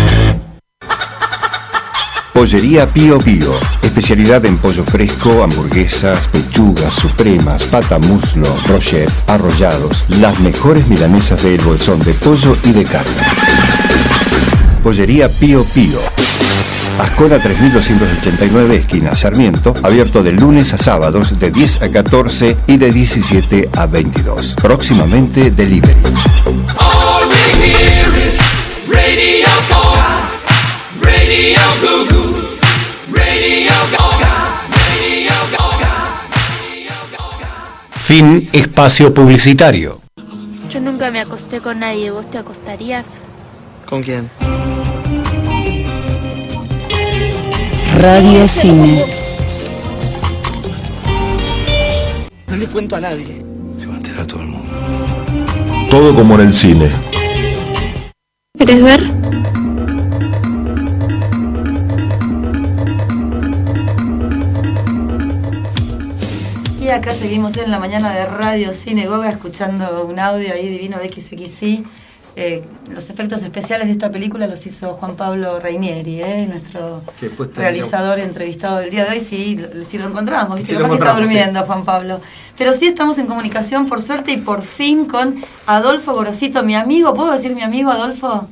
Pollería Pío Pío. Especialidad en pollo fresco, hamburguesas, pechugas, supremas, pata muslo, brochet, arrollados. Las mejores milanesas del Bolsón de pollo y de carne. Pollería Pío Pío. Ascona tres mil doscientos ochenta y nueve, esquina Sarmiento, abierto de lunes a sábados de diez a catorce y de diecisiete a veintidós. Próximamente delivery. All we hear is Radio Goga, Radio Goo Goo, Radio Goga, Radio Goga, Radio Goga. Fin espacio publicitario. Yo nunca me acosté con nadie, ¿vos te acostarías? ¿Con quién? Radio Cine. No le cuento a nadie. Se va a enterar todo el mundo. Todo como en el cine. ¿Querés ver? Y acá seguimos en la mañana de Radio Cine Goga escuchando un audio ahí divino de X X I. Eh, los efectos especiales de esta película los hizo Juan Pablo Reinieri, eh, nuestro realizador entrevistado del día de hoy. Sí, si lo encontramos, ¿viste? Sí, Capaz lo que está encontramos, durmiendo sí. Juan Pablo. Pero sí estamos en comunicación, por suerte, y por fin con Adolfo Gorosito, mi amigo. ¿Puedo decir mi amigo, Adolfo?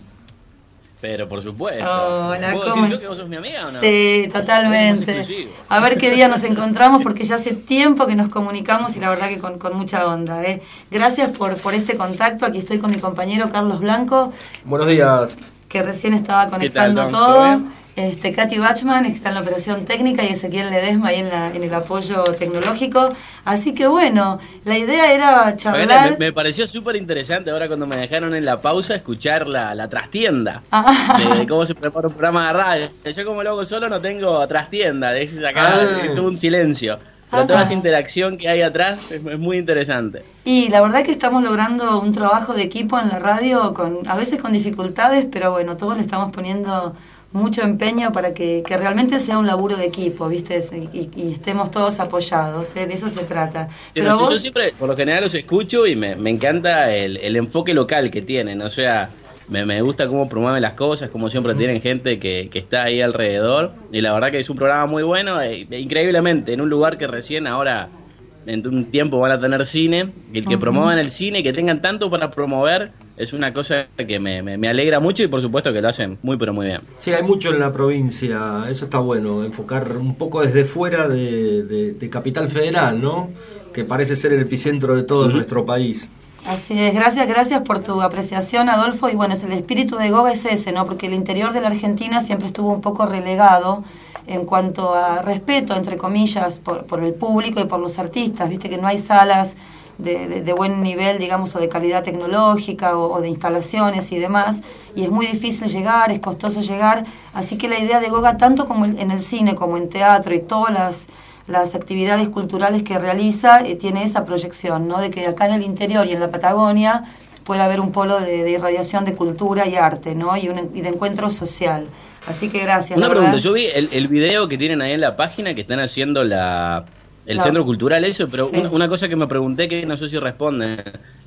Pero por supuesto. Hola, ¿Puedo ¿cómo? decir yo que vos sos mi amiga o no? Sí, totalmente. A ver qué día nos encontramos, porque ya hace tiempo que nos comunicamos y la verdad que con, con mucha onda. ¿eh? Gracias por, por este contacto. Aquí estoy con mi compañero Carlos Blanco. Buenos días. Que recién estaba conectando ¿Qué tal, todo. ¿Todo bien? Este, Katy Bachman está en la operación técnica y Ezequiel Ledesma ahí en, la, en el apoyo tecnológico. Así que bueno, la idea era charlar. Me, me pareció súper interesante ahora cuando me dejaron en la pausa escuchar la, la trastienda Ah. de, de cómo se prepara un programa de radio. Yo como lo hago solo no tengo trastienda, es acá Ah. es todo un silencio. Pero Ajá. toda esa interacción que hay atrás es, es muy interesante. Y la verdad que estamos logrando un trabajo de equipo en la radio, con a veces con dificultades, pero bueno, todos le estamos poniendo mucho empeño para que, que realmente sea un laburo de equipo, ¿viste? Y, y estemos todos apoyados, ¿eh? De eso se trata. Pero Pero si vos... yo siempre, por lo general, los escucho y me, me encanta el, el enfoque local que tienen. O sea, me, me gusta cómo promueven las cosas, cómo siempre uh-huh. tienen gente que, que está ahí alrededor. Y la verdad que es un programa muy bueno, e, e increíblemente, en un lugar que recién ahora, en un tiempo, van a tener cine. Y el que uh-huh. promuevan el cine, que tengan tanto para promover, es una cosa que me, me, me alegra mucho y por supuesto que lo hacen muy pero muy bien. Sí, hay mucho en la provincia, eso está bueno, enfocar un poco desde fuera de, de, de Capital Federal, ¿no? Que parece ser el epicentro de todo uh-huh. nuestro país. Así es, gracias, gracias por tu apreciación, Adolfo. Y bueno, es el espíritu de Goga es ese, ¿no? Porque el interior de la Argentina siempre estuvo un poco relegado en cuanto a respeto, entre comillas, por, por el público y por los artistas. Viste que no hay salas de, de, de buen nivel, digamos, o de calidad tecnológica o, o de instalaciones y demás, y es muy difícil llegar, es costoso llegar, así que la idea de Goga, tanto como en el cine como en teatro y todas las, las actividades culturales que realiza, eh, tiene esa proyección, ¿no? De que acá en el interior y en la Patagonia puede haber un polo de, de irradiación de cultura y arte, ¿no? Y, un, y de encuentro social. Así que gracias. Una la pregunta, verdad. yo vi el, el video que tienen ahí en la página que están haciendo la... El La- Centro Cultural, eso, pero Sí. una, una cosa que me pregunté que no sé si responden.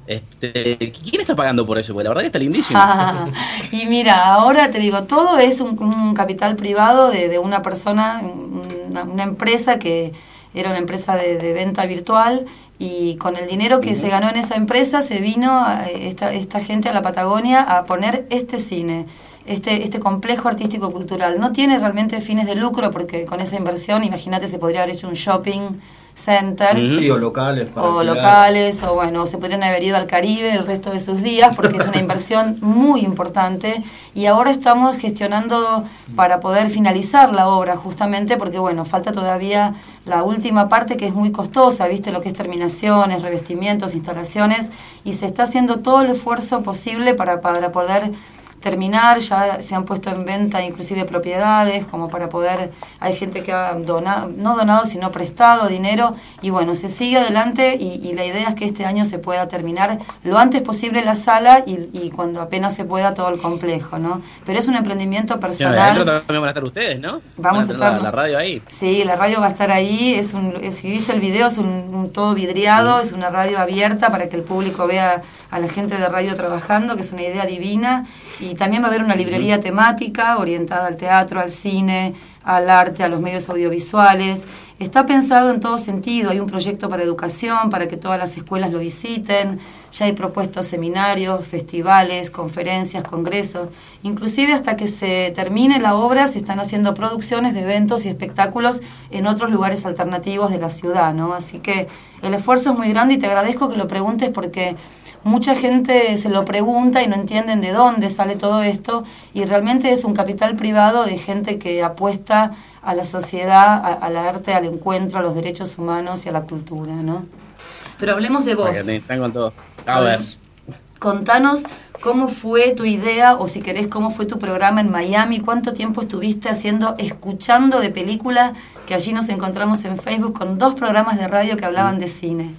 Este, ¿quién está pagando por eso? Porque la verdad que está lindísimo. Ah, y mira, ahora te digo, todo es un, un capital privado de, de una persona, una, una empresa que era una empresa de, de venta virtual, y con el dinero que se ganó en esa empresa se vino eh, esta, esta gente a la Patagonia a poner este cine. Este, este complejo artístico-cultural. No tiene realmente fines de lucro, porque con esa inversión, imagínate, se podría haber hecho un shopping center. Sí, o locales. para O alquilar. locales, o bueno, se podrían haber ido al Caribe el resto de sus días, porque es una inversión muy importante. Y ahora estamos gestionando para poder finalizar la obra, justamente porque, bueno, falta todavía la última parte, que es muy costosa, ¿viste? Lo que es terminaciones, revestimientos, instalaciones, y se está haciendo todo el esfuerzo posible para, para poder terminar, ya se han puesto en venta inclusive propiedades, como para poder, hay gente que ha donado, no donado, sino prestado dinero, y bueno, se sigue adelante, y, y la idea es que este año se pueda terminar lo antes posible la sala, y, y cuando apenas se pueda todo el complejo, ¿no? Pero es un emprendimiento personal. Bueno, adentro también van a estar ustedes, ¿no? Vamos van a, a estar estar... la, la radio ahí. Sí, la radio va a estar ahí, es un, es, si viste el video, es un, un todo vidriado, es una radio abierta para que el público vea a la gente de radio trabajando, que es una idea divina, y también va a haber una librería temática orientada al teatro, al cine, al arte, a los medios audiovisuales. Está pensado en todo sentido, hay un proyecto para educación, para que todas las escuelas lo visiten, ya hay propuestos seminarios, festivales, conferencias, congresos, inclusive hasta que se termine la obra se están haciendo producciones de eventos y espectáculos en otros lugares alternativos de la ciudad, ¿no? Así que el esfuerzo es muy grande y te agradezco que lo preguntes porque mucha gente se lo pregunta y no entienden de dónde sale todo esto, y realmente es un capital privado de gente que apuesta a la sociedad, a, al arte, al encuentro, a los derechos humanos y a la cultura, ¿no? Pero hablemos de vos. Están con todo. A ver. Contanos cómo fue tu idea, o si querés, cómo fue tu programa en Miami, cuánto tiempo estuviste haciendo, escuchando de película, que allí nos encontramos en Facebook con dos programas de radio que hablaban de cine.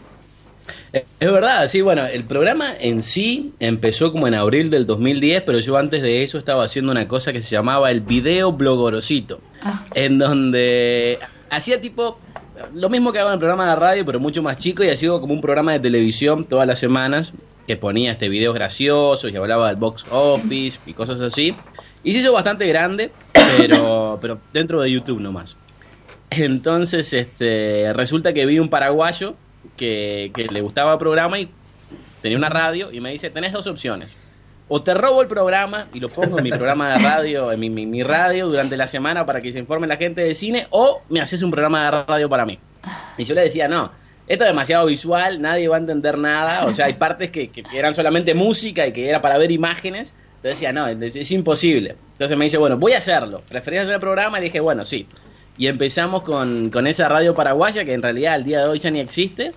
Es verdad, sí, bueno, el programa en sí empezó como en abril del dos mil diez, pero yo antes de eso estaba haciendo una cosa que se llamaba el Video Blog Gorosito, ah. en donde hacía tipo lo mismo que hago en el programa de radio, pero mucho más chico, y hacía como un programa de televisión todas las semanas, que ponía este videos graciosos y hablaba del box office y cosas así, y se hizo bastante grande, pero, pero dentro de YouTube nomás. Entonces este resulta que vi un paraguayo Que, que le gustaba el programa y tenía una radio, y me dice, tenés dos opciones: o te robo el programa y lo pongo en mi programa de radio, en mi, mi, mi radio durante la semana para que se informe la gente de cine, o me haces un programa de radio para mí. Y yo le decía, no, esto es demasiado visual, nadie va a entender nada, o sea, hay partes que, que eran solamente música y que era para ver imágenes. Entonces decía, no, es, es imposible. Entonces me dice, bueno, voy a hacerlo. ¿Preferías hacer el programa? Y dije, bueno, sí. Y empezamos con, con esa radio paraguaya, que en realidad al día de hoy ya ni existe.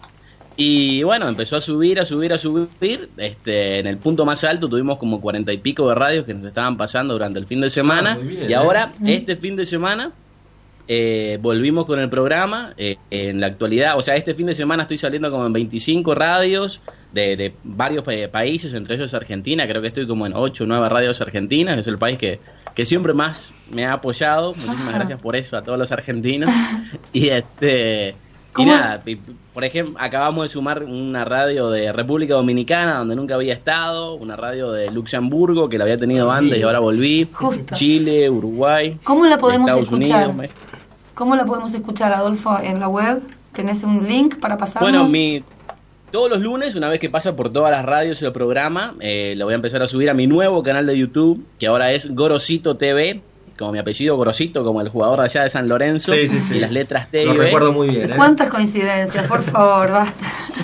Y bueno, empezó a subir, a subir, a subir. Este, en el punto más alto tuvimos como cuarenta y pico de radios que nos estaban pasando durante el fin de semana. Ah, bien, y ahora, eh. este fin de semana, eh, volvimos con el programa. Eh, en la actualidad, o sea, este fin de semana estoy saliendo como en veinticinco radios de, de varios pa- países, entre ellos Argentina. Creo que estoy como en ocho o nueve radios argentinas, que es el país que... que siempre más me ha apoyado. Muchísimas Ajá. gracias por eso a todos los argentinos. Y este y nada, por ejemplo, acabamos de sumar una radio de República Dominicana, donde nunca había estado, una radio de Luxemburgo, que la había tenido antes y ahora volví, Justo. Chile, Uruguay. ¿Cómo la podemos escuchar? Unidos. ¿Cómo la podemos escuchar, Adolfo, en la web? ¿Tenés un link para pasarnos? Bueno, mi... todos los lunes, una vez que pasa por todas las radios el programa, eh, lo voy a empezar a subir a mi nuevo canal de YouTube, que ahora es Gorosito T V, como mi apellido Gorosito, como el jugador de allá de San Lorenzo, sí, sí, sí. y las letras T y B. Lo recuerdo muy bien, ¿eh? ¿Cuántas coincidencias? Por favor, basta.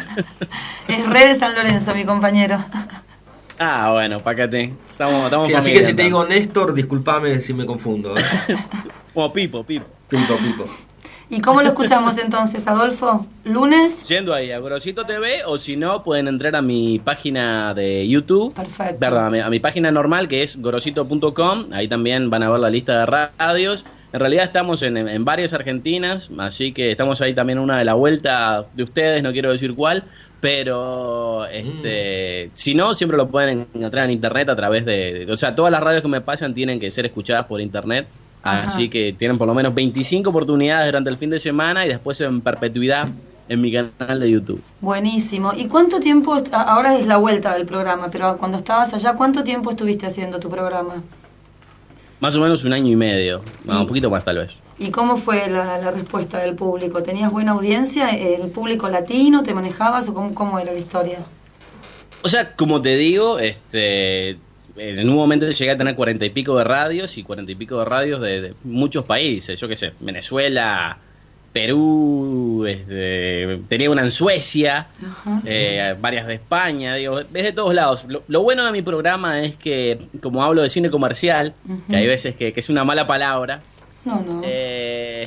Es re de San Lorenzo, mi compañero. Ah, bueno, pácate. Estamos, estamos sí, así que si te digo Néstor, discúlpame si me confundo, ¿eh? Como Pipo, Pipo. Pipo, Pipo. ¿Y cómo lo escuchamos entonces, Adolfo? ¿Lunes? Yendo ahí a Gorosito T V, o si no, pueden entrar a mi página de YouTube. Perfecto. Perdón, a mi, a mi página normal, que es gorosito punto com. Ahí también van a ver la lista de radios. En realidad estamos en, en varias argentinas, así que estamos ahí también una de la vuelta de ustedes, no quiero decir cuál. Pero, este, mm. si no, siempre lo pueden encontrar en internet a través de, de... O sea, todas las radios que me pasan tienen que ser escuchadas por internet. Ajá. Así que tienen por lo menos veinticinco oportunidades durante el fin de semana y después en perpetuidad en mi canal de YouTube. Buenísimo. ¿Y cuánto tiempo, ahora es la vuelta del programa, pero cuando estabas allá, cuánto tiempo estuviste haciendo tu programa? Más o menos un año y medio, no, un poquito más tal vez. ¿Y cómo fue la, la respuesta del público? ¿Tenías buena audiencia? ¿El público latino te manejabas o cómo, cómo era la historia? O sea, como te digo, este... en un momento llegué a tener cuarenta y pico de radios y cuarenta y pico de radios de, de muchos países, yo qué sé, Venezuela, Perú, este, tenía una en Suecia, eh, varias de España, digo, desde todos lados. Lo, lo bueno de mi programa es que, como hablo de cine comercial, uh-huh. que hay veces que, que es una mala palabra, no, no. Eh,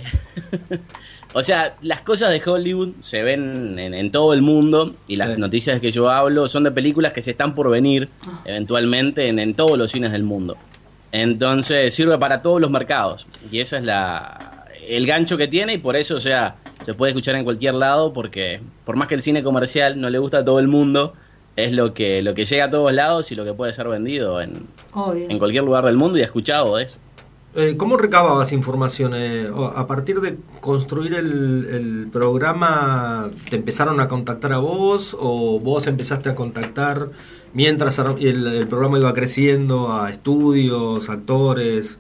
O sea, las cosas de Hollywood se ven en, en todo el mundo y las Sí. noticias que yo hablo son de películas que se están por venir eventualmente en, en todos los cines del mundo. Entonces sirve para todos los mercados y esa es la el gancho que tiene y por eso, o sea, se puede escuchar en cualquier lado porque por más que el cine comercial no le gusta a todo el mundo, es lo que lo que llega a todos lados y lo que puede ser vendido en, Obvio. en cualquier lugar del mundo y escuchado de eso. Eh, ¿Cómo recababas información? Eh, o a partir de construir el, el programa, ¿te empezaron a contactar a vos o vos empezaste a contactar mientras el, el programa iba creciendo a estudios, actores?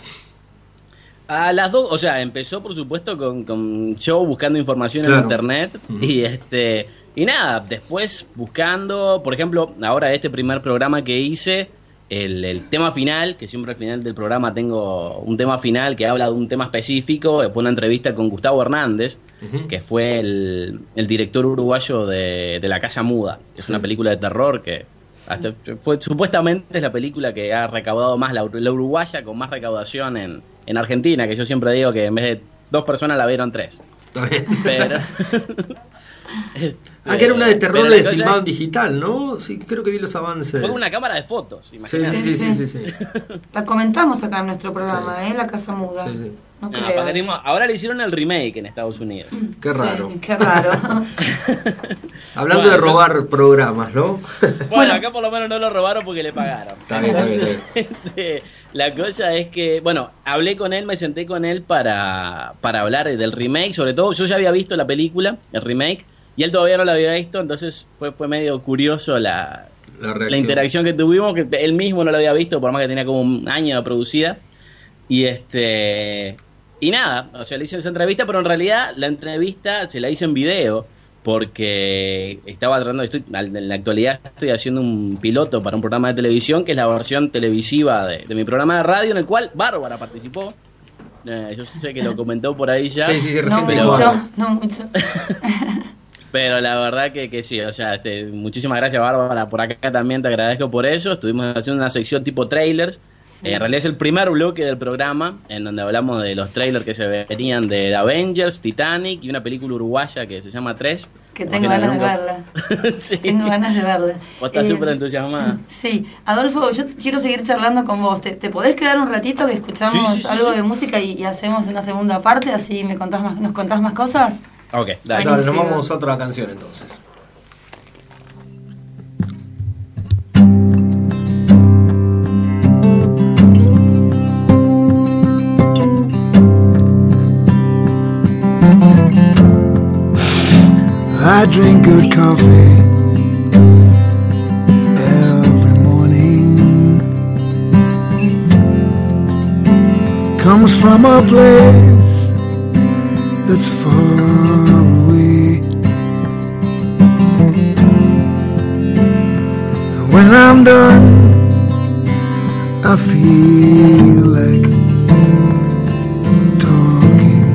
A las dos, o sea, empezó por supuesto con, con yo buscando información Claro. en internet y este y nada, después buscando, por ejemplo, ahora este primer programa que hice, el, el tema final, que siempre al final del programa tengo un tema final que habla de un tema específico, fue una entrevista con Gustavo Hernández, Ujú. que fue el, el director uruguayo de, de La Casa Muda, que es una película de terror que hasta fue, supuestamente es la película que ha recaudado más, la, la uruguaya con más recaudación en, en Argentina, que yo siempre digo que en vez de dos personas la vieron tres. Está bien. Pero, Ah, que era una de terror Pero la de cosa filmado es- en digital, ¿no? Sí, creo que vi los avances. Fue una cámara de fotos, Sí, imagínate. sí, sí, sí, sí. La comentamos acá en nuestro programa, ¿eh? La Casa Muda. Sí, sí. No No, creas. paquetimos- ahora le hicieron el remake en Estados Unidos. Qué raro. Sí, qué raro. Hablando Bueno, de yo- robar programas, ¿no? Bueno, acá por lo menos no lo robaron porque le pagaron. Está bien, está bien, está bien. Este, la cosa es que, bueno, hablé con él, me senté con él para, para hablar del remake, sobre todo yo ya había visto la película, el remake, y él todavía no la había visto, entonces fue, fue medio curioso la, La la reacción. interacción que tuvimos, que él mismo no la había visto, por más que tenía como un año de producida. Y este y nada, o sea, le hice esa entrevista, pero en realidad la entrevista se la hice en video, porque estaba tratando, estoy, en la actualidad estoy haciendo un piloto para un programa de televisión, que es la versión televisiva de, de mi programa de radio, en el cual Bárbara participó. Eh, yo sé que lo comentó por ahí ya. Sí, sí, sí, No recién pero- mucho, no mucho. Pero la verdad que, que sí, o sea, este, muchísimas gracias Bárbara por acá también, te agradezco por eso. Estuvimos haciendo una sección tipo trailers. Sí. Eh, en realidad es el primer bloque del programa en donde hablamos de los trailers que se venían de Avengers, Titanic y una película uruguaya que se llama Tres. Que tengo ganas de verla. Sí. Tengo ganas de verla. Vos estás Eh, súper entusiasmada. Sí, Adolfo, yo quiero seguir charlando con vos. ¿Te, te podés quedar un ratito que escuchamos Sí, sí, sí, algo sí. de música y, y hacemos una segunda parte? Así me contás más, nos contás más cosas. Ok, dale. Dale, nos Buenísimo. vamos a otra canción entonces. I drink good coffee every morning. Comes from a place that's far away. When I'm done, I feel like talking.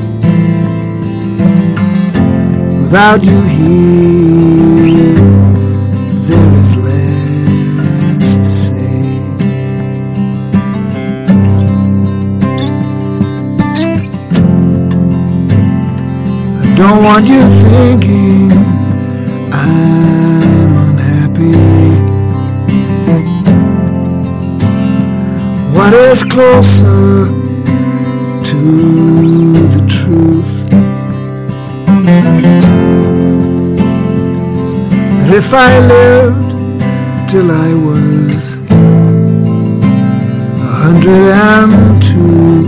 Without you here, there is less to say. I don't want you thinking I'm unhappy. What is closer to the truth? That if I lived till I was a hundred and two,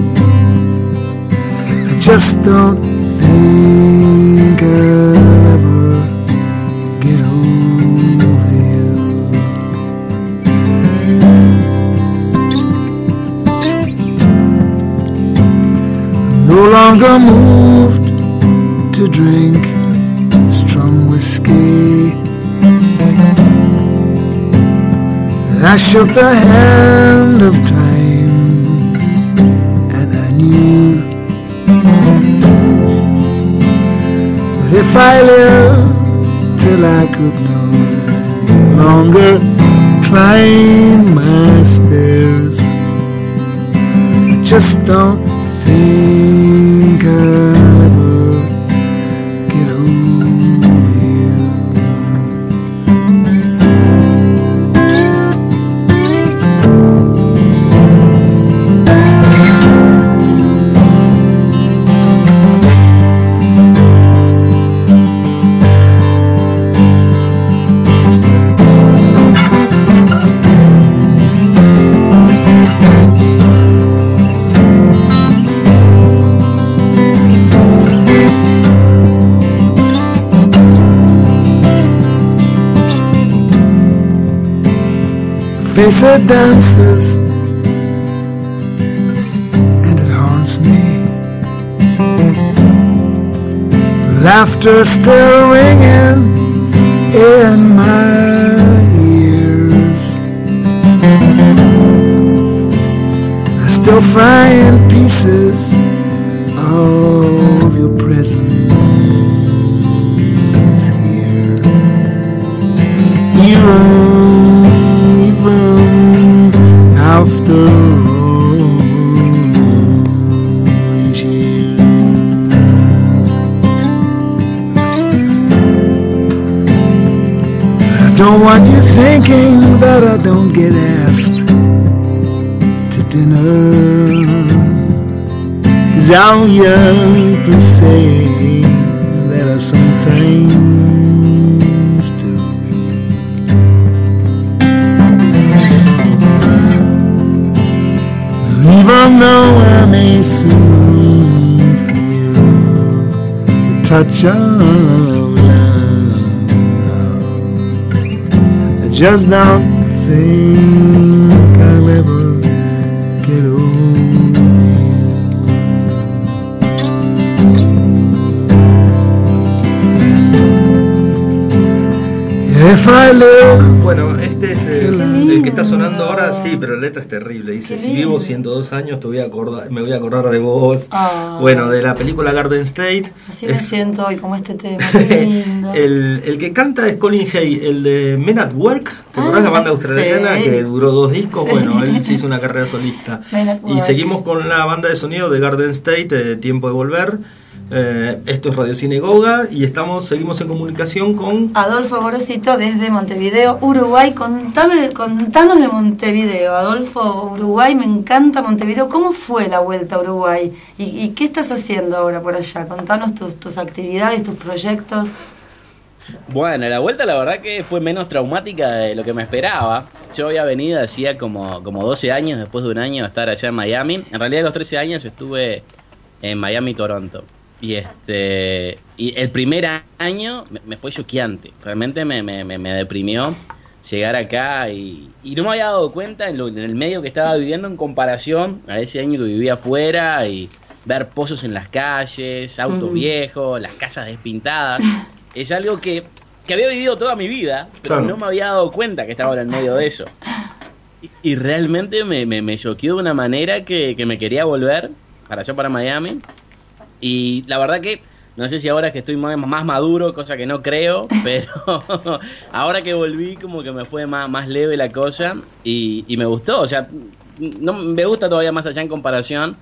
I just don't think I'll ever get over you. I'm no longer moved to drink strong whiskey. I shook the hand of time, and I knew that if I lived till I could no longer climb my stairs, I just don't think I face her dances, and it haunts me. Laughter still ringing in my ears. I still find pieces of your presence here. Even, even after all these years, I don't want you thinking that I don't get asked to dinner. 'Cause I'm young to say that I sometimes do. Even though I may soon feel the touch of love, I just don't think I'll ever get over. Bueno, este es el, el que está sonando ahora, sí, pero la letra es terrible. Dice, si vivo ciento dos años te voy a acordar, me voy a acordar de vos. Oh. Bueno, de la película Garden State. Así me siento hoy, como este tema, qué lindo. el, el que canta es Colin Hay, el de Men at Work. ¿Te acordás Ah, la banda australiana sí. que duró dos discos? Sí. Bueno, él se hizo una carrera solista. Men at Y Work. seguimos con la banda de sonido de Garden State, eh, Tiempo de Volver. Eh, esto es Radio Cine Goga y estamos seguimos en comunicación con Adolfo Gorosito desde Montevideo, Uruguay. Contame, contanos de Montevideo, Adolfo. Uruguay, me encanta Montevideo. ¿Cómo fue la vuelta a Uruguay? ¿Y, y qué estás haciendo ahora por allá? Contanos tus, tus actividades, tus proyectos. Bueno, la vuelta la verdad que fue menos traumática de lo que me esperaba. Yo había venido hacía como, como doce años, después de un año de estar allá en Miami. En realidad a los trece años estuve en Miami y Toronto. Y este y el primer año me, me fue choqueante. Realmente me, me, me, me deprimió llegar acá y, y no me había dado cuenta en, lo, en el medio que estaba viviendo en comparación a ese año que vivía afuera y ver pozos en las calles, autos Ujú. viejos, las casas despintadas. Es algo que, que había vivido toda mi vida, pero Claro. no me había dado cuenta que estaba en el medio de eso. Y, y realmente me, me, me choqueó de una manera que, que me quería volver para allá, para Miami. Y la verdad que, no sé si ahora es que estoy más, más maduro, cosa que no creo, pero ahora que volví como que me fue más, más leve la cosa y, y me gustó. O sea, no me gusta todavía más allá en comparación,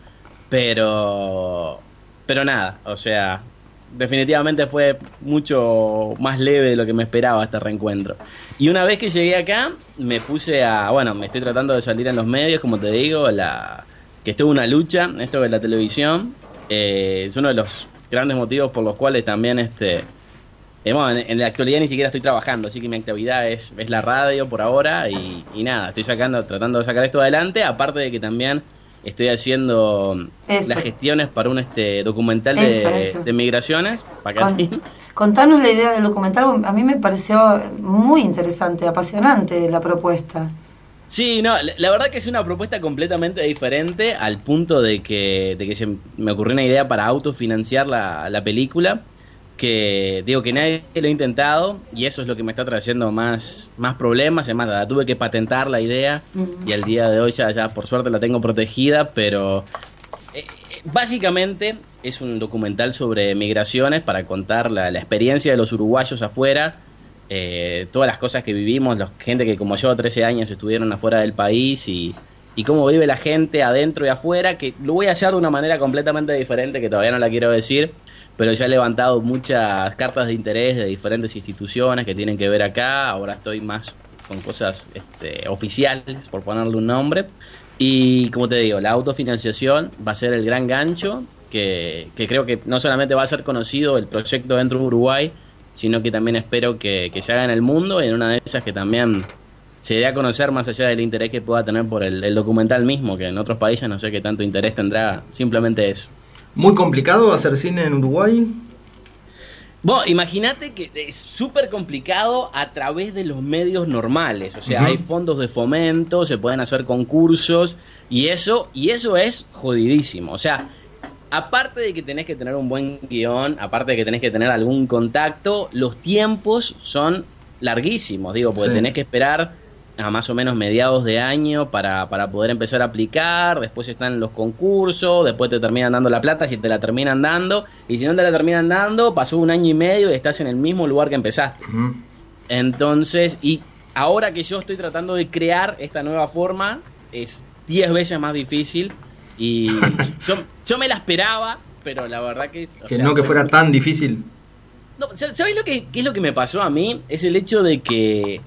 pero, pero nada, o sea, definitivamente fue mucho más leve de lo que me esperaba este reencuentro. Y una vez que llegué acá, me puse a, bueno, me estoy tratando de salir en los medios, como te digo, la que estuvo una lucha, esto de la televisión. Eh, es uno de los grandes motivos por los cuales también este eh, bueno, en, en la actualidad ni siquiera estoy trabajando, así que mi actividad es, es la radio por ahora y, y nada, estoy sacando tratando de sacar esto adelante, aparte de que también estoy haciendo Eso. las gestiones para un este documental de, Eso, eso. de migraciones para Con- acá. Contanos la idea del documental. A mí me pareció muy interesante, apasionante la propuesta. Sí, no, la, la verdad que es una propuesta completamente diferente al punto de que, de que se me ocurrió una idea para autofinanciar la, la película, que digo que nadie lo ha intentado y eso es lo que me está trayendo más, más problemas. Además, la tuve que patentar la idea y al día de hoy ya, ya por suerte la tengo protegida, pero eh, básicamente es un documental sobre migraciones para contar la, la experiencia de los uruguayos afuera. Eh, todas las cosas que vivimos, la gente que como yo, trece años, estuvieron afuera del país y, y cómo vive la gente adentro y afuera, que lo voy a hacer de una manera completamente diferente, que todavía no la quiero decir, pero ya he levantado muchas cartas de interés de diferentes instituciones que tienen que ver acá. Ahora estoy más con cosas este, oficiales, por ponerle un nombre. Y como te digo, la autofinanciación va a ser el gran gancho, que, que creo que no solamente va a ser conocido el proyecto dentro de Uruguay, sino que también espero que, que se haga en el mundo y en una de esas que también se dé a conocer más allá del interés que pueda tener por el, el documental mismo, que en otros países no sé qué tanto interés tendrá simplemente eso. ¿Muy complicado hacer cine en Uruguay? Vos, imaginate que es súper complicado a través de los medios normales. O sea, Ujú. hay fondos de fomento, se pueden hacer concursos y eso, y eso es jodidísimo. O sea, aparte de que tenés que tener un buen guión, aparte de que tenés que tener algún contacto, los tiempos son larguísimos, digo, porque Sí. tenés que esperar a más o menos mediados de año para, para poder empezar a aplicar, después están los concursos, después te terminan dando la plata si te la terminan dando, y si no te la terminan dando, pasó un año y medio y estás en el mismo lugar que empezaste. Ujú. Entonces, y ahora que yo estoy tratando de crear esta nueva forma, es diez veces más difícil, y yo, yo me la esperaba, pero la verdad que... o Que sea, no que fuera tan difícil. no, ¿sabés lo que, qué es lo que me pasó a mí? Es el hecho de que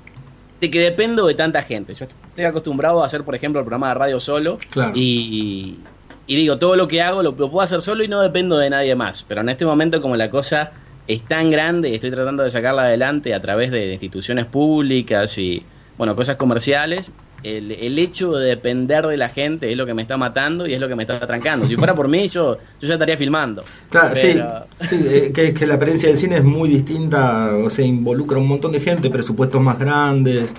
de que dependo de tanta gente. Yo estoy acostumbrado a hacer, por ejemplo, el programa de radio solo. Claro. Y, y digo, todo lo que hago lo, lo puedo hacer solo y no dependo de nadie más. Pero en este momento, como la cosa es tan grande y estoy tratando de sacarla adelante a través de instituciones públicas y, bueno, cosas comerciales, el, el hecho de depender de la gente es lo que me está matando y es lo que me está trancando. Si fuera por mí, yo, yo ya estaría filmando. Claro, Pero- sí, sí eh, que, que la experiencia del cine es muy distinta, o sea, involucra un montón de gente, presupuestos más grandes,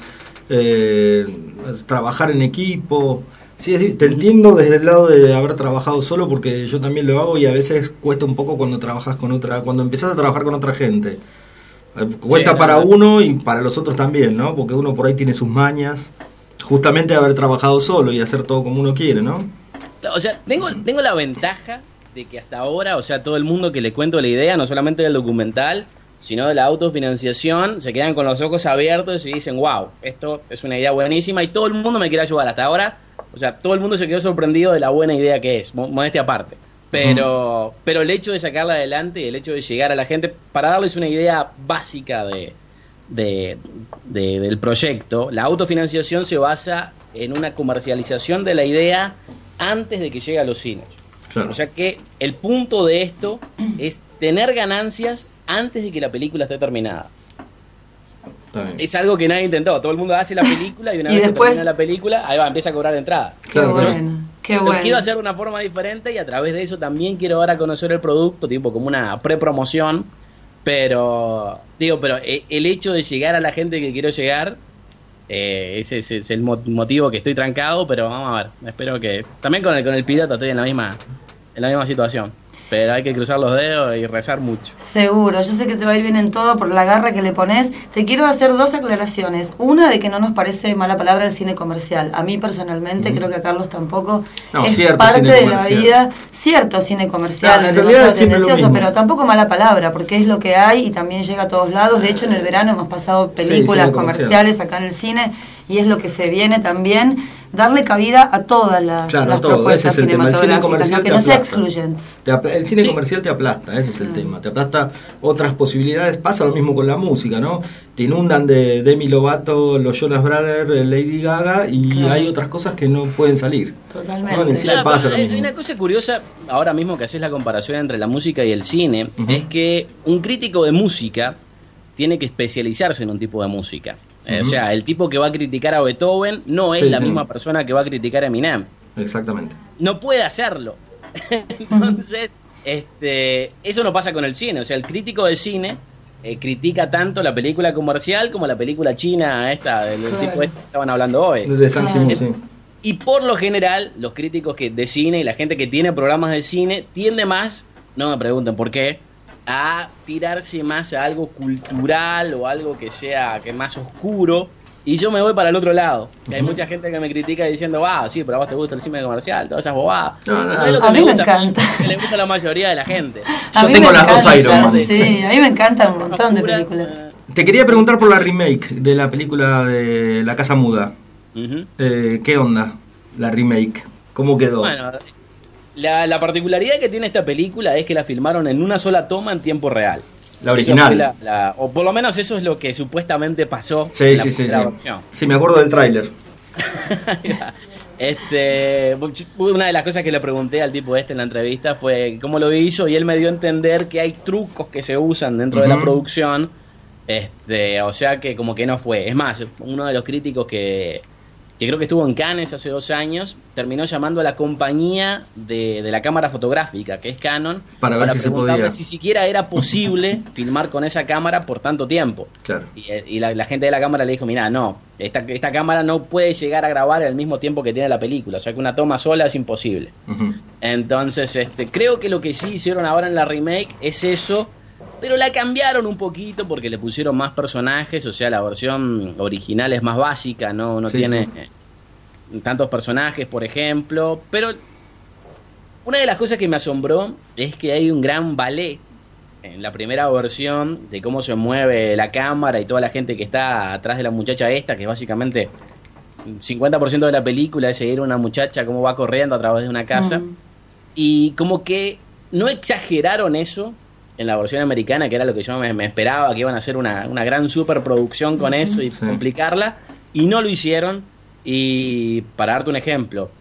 eh, trabajar en equipo. Sí, es di- te entiendo desde el lado de haber trabajado solo, porque yo también lo hago y a veces cuesta un poco cuando trabajas con otra, cuando empezás a trabajar con otra gente. Eh, Cuesta Sí, no, para no. uno y para los otros también, ¿no? Porque uno por ahí tiene sus mañas, justamente de haber trabajado solo y hacer todo como uno quiere, ¿no? O sea, tengo, tengo la ventaja de que hasta ahora, o sea, todo el mundo que le cuento la idea, no solamente del documental, sino de la autofinanciación, se quedan con los ojos abiertos y dicen, wow, esto es una idea buenísima y todo el mundo me quiere ayudar. Hasta ahora, o sea, todo el mundo se quedó sorprendido de la buena idea que es, mo- modestia aparte. Pero, pero el hecho de sacarla adelante y el hecho de llegar a la gente, para darles una idea básica de, de, de- del proyecto, la autofinanciación se basa en una comercialización de la idea antes de que llegue a los cines. Claro. O sea que el punto de esto es tener ganancias antes de que la película esté terminada. Está bien. Es algo que nadie intentó. Todo el mundo hace la película y una Y vez después- que termina la película, ahí va, empieza a cobrar entrada. Qué Claro, claro. bueno, qué Lo bueno. quiero hacer de una forma diferente y a través de eso también quiero dar a conocer el producto, tipo como una prepromoción. Pero, digo, pero e- el hecho de llegar a la gente que quiero llegar, eh, ese, ese es el mo- motivo que estoy trancado, pero vamos a ver. Espero que. También con el, con el pirata estoy en la misma, en la misma situación. Pero hay que cruzar los dedos y rezar mucho. Seguro, yo sé que te va a ir bien en todo por la garra que le pones. Te quiero hacer dos aclaraciones. Una, de que no nos parece mala palabra el cine comercial. A mí personalmente, creo que a Carlos tampoco. No, es cierto parte cine de la comercial. vida. Cierto cine comercial, No, en demasiado realidad es siempre lo tendencioso, mismo. pero tampoco mala palabra, porque es lo que hay y también llega a todos lados. De hecho, en el verano hemos pasado Sí, películas cine comercial. comerciales acá en el cine y es lo que se viene también. Darle cabida a todas las, Claro, las todo, ese propuestas es el tema. El cine cinematográficas, comercial ¿no? que te no sea aplasta. excluyente. Te apl- el cine Sí. comercial te aplasta, ese es el tema. Te aplasta otras posibilidades. Pasa lo mismo con la música, ¿no? Te inundan de Demi Lovato, los Jonas Brothers, eh, Lady Gaga y Claro. hay otras cosas que no pueden salir. Totalmente. No, en el cine Claro, pasa pero lo hay, mismo. hay una cosa curiosa, ahora mismo que haces la comparación entre la música y el cine, Ujú. es que un crítico de música tiene que especializarse en un tipo de música. Eh, O Ujú. sea, el tipo que va a criticar a Beethoven no es Sí, la sí. misma persona que va a criticar a Eminem. Exactamente. No puede hacerlo. Entonces, este, eso no pasa con el cine. O sea, el crítico de cine eh, critica tanto la película comercial como la película china, esta, del del Claro. tipo este que estaban hablando hoy. De San Claro. Simón, sí. Y por lo general, los críticos que de cine y la gente que tiene programas de cine tiende más, no me pregunten por qué, a tirarse más a algo cultural o algo que sea que más oscuro. Y yo me voy para el otro lado. Que hay mucha gente que me critica diciendo, ah, sí, pero a vos te gusta el cine comercial, todas esas bobadas. No, no, es lo que a me mí me gusta, encanta. que le gusta a la mayoría de la gente. A Yo mí tengo me las dos encanta, Iron Man. Sí, a mí me encantan un montón de Oscura, películas. eh, Te quería preguntar por la remake de la película de La Casa Muda. ujú. Eh, ¿Qué onda la remake? ¿Cómo quedó? Bueno, la, la particularidad que tiene esta película es que la filmaron en una sola toma en tiempo real. La Esa original. fue la- la- o por lo menos eso es lo que supuestamente pasó Sí, en la sí, sí, sí. primera versión. Sí, me acuerdo del tráiler. Este, una de las cosas que le pregunté al tipo este en la entrevista fue cómo lo hizo y él me dio a entender que hay trucos que se usan dentro de la Ujú. producción, este, o sea que como que no fue. Es más, uno de los críticos que, que creo que estuvo en Cannes hace dos años, terminó llamando a la compañía de, de la cámara fotográfica, que es Canon, para ver si se podía. Si siquiera era posible filmar con esa cámara por tanto tiempo. Claro. Y, y la, la gente de la cámara le dijo, mira, no, esta, esta cámara no puede llegar a grabar al mismo tiempo que tiene la película, o sea que una toma sola es imposible. Uh-huh. Entonces, este, creo que lo que sí hicieron ahora en la remake es eso, pero la cambiaron un poquito porque le pusieron más personajes, o sea, la versión original es más básica, no, no sí, tiene sí. Eh, tantos personajes, por ejemplo, pero una de las cosas que me asombró es que hay un gran ballet en la primera versión de cómo se mueve la cámara y toda la gente que está atrás de la muchacha esta, que es básicamente cincuenta por ciento de la película es seguir a una muchacha cómo va corriendo a través de una casa, mm. y como que no exageraron eso en la versión americana, que era lo que yo me, me esperaba, que iban a hacer una, una gran superproducción con eso y sí. complicarla, y no lo hicieron. Y para darte un ejemplo,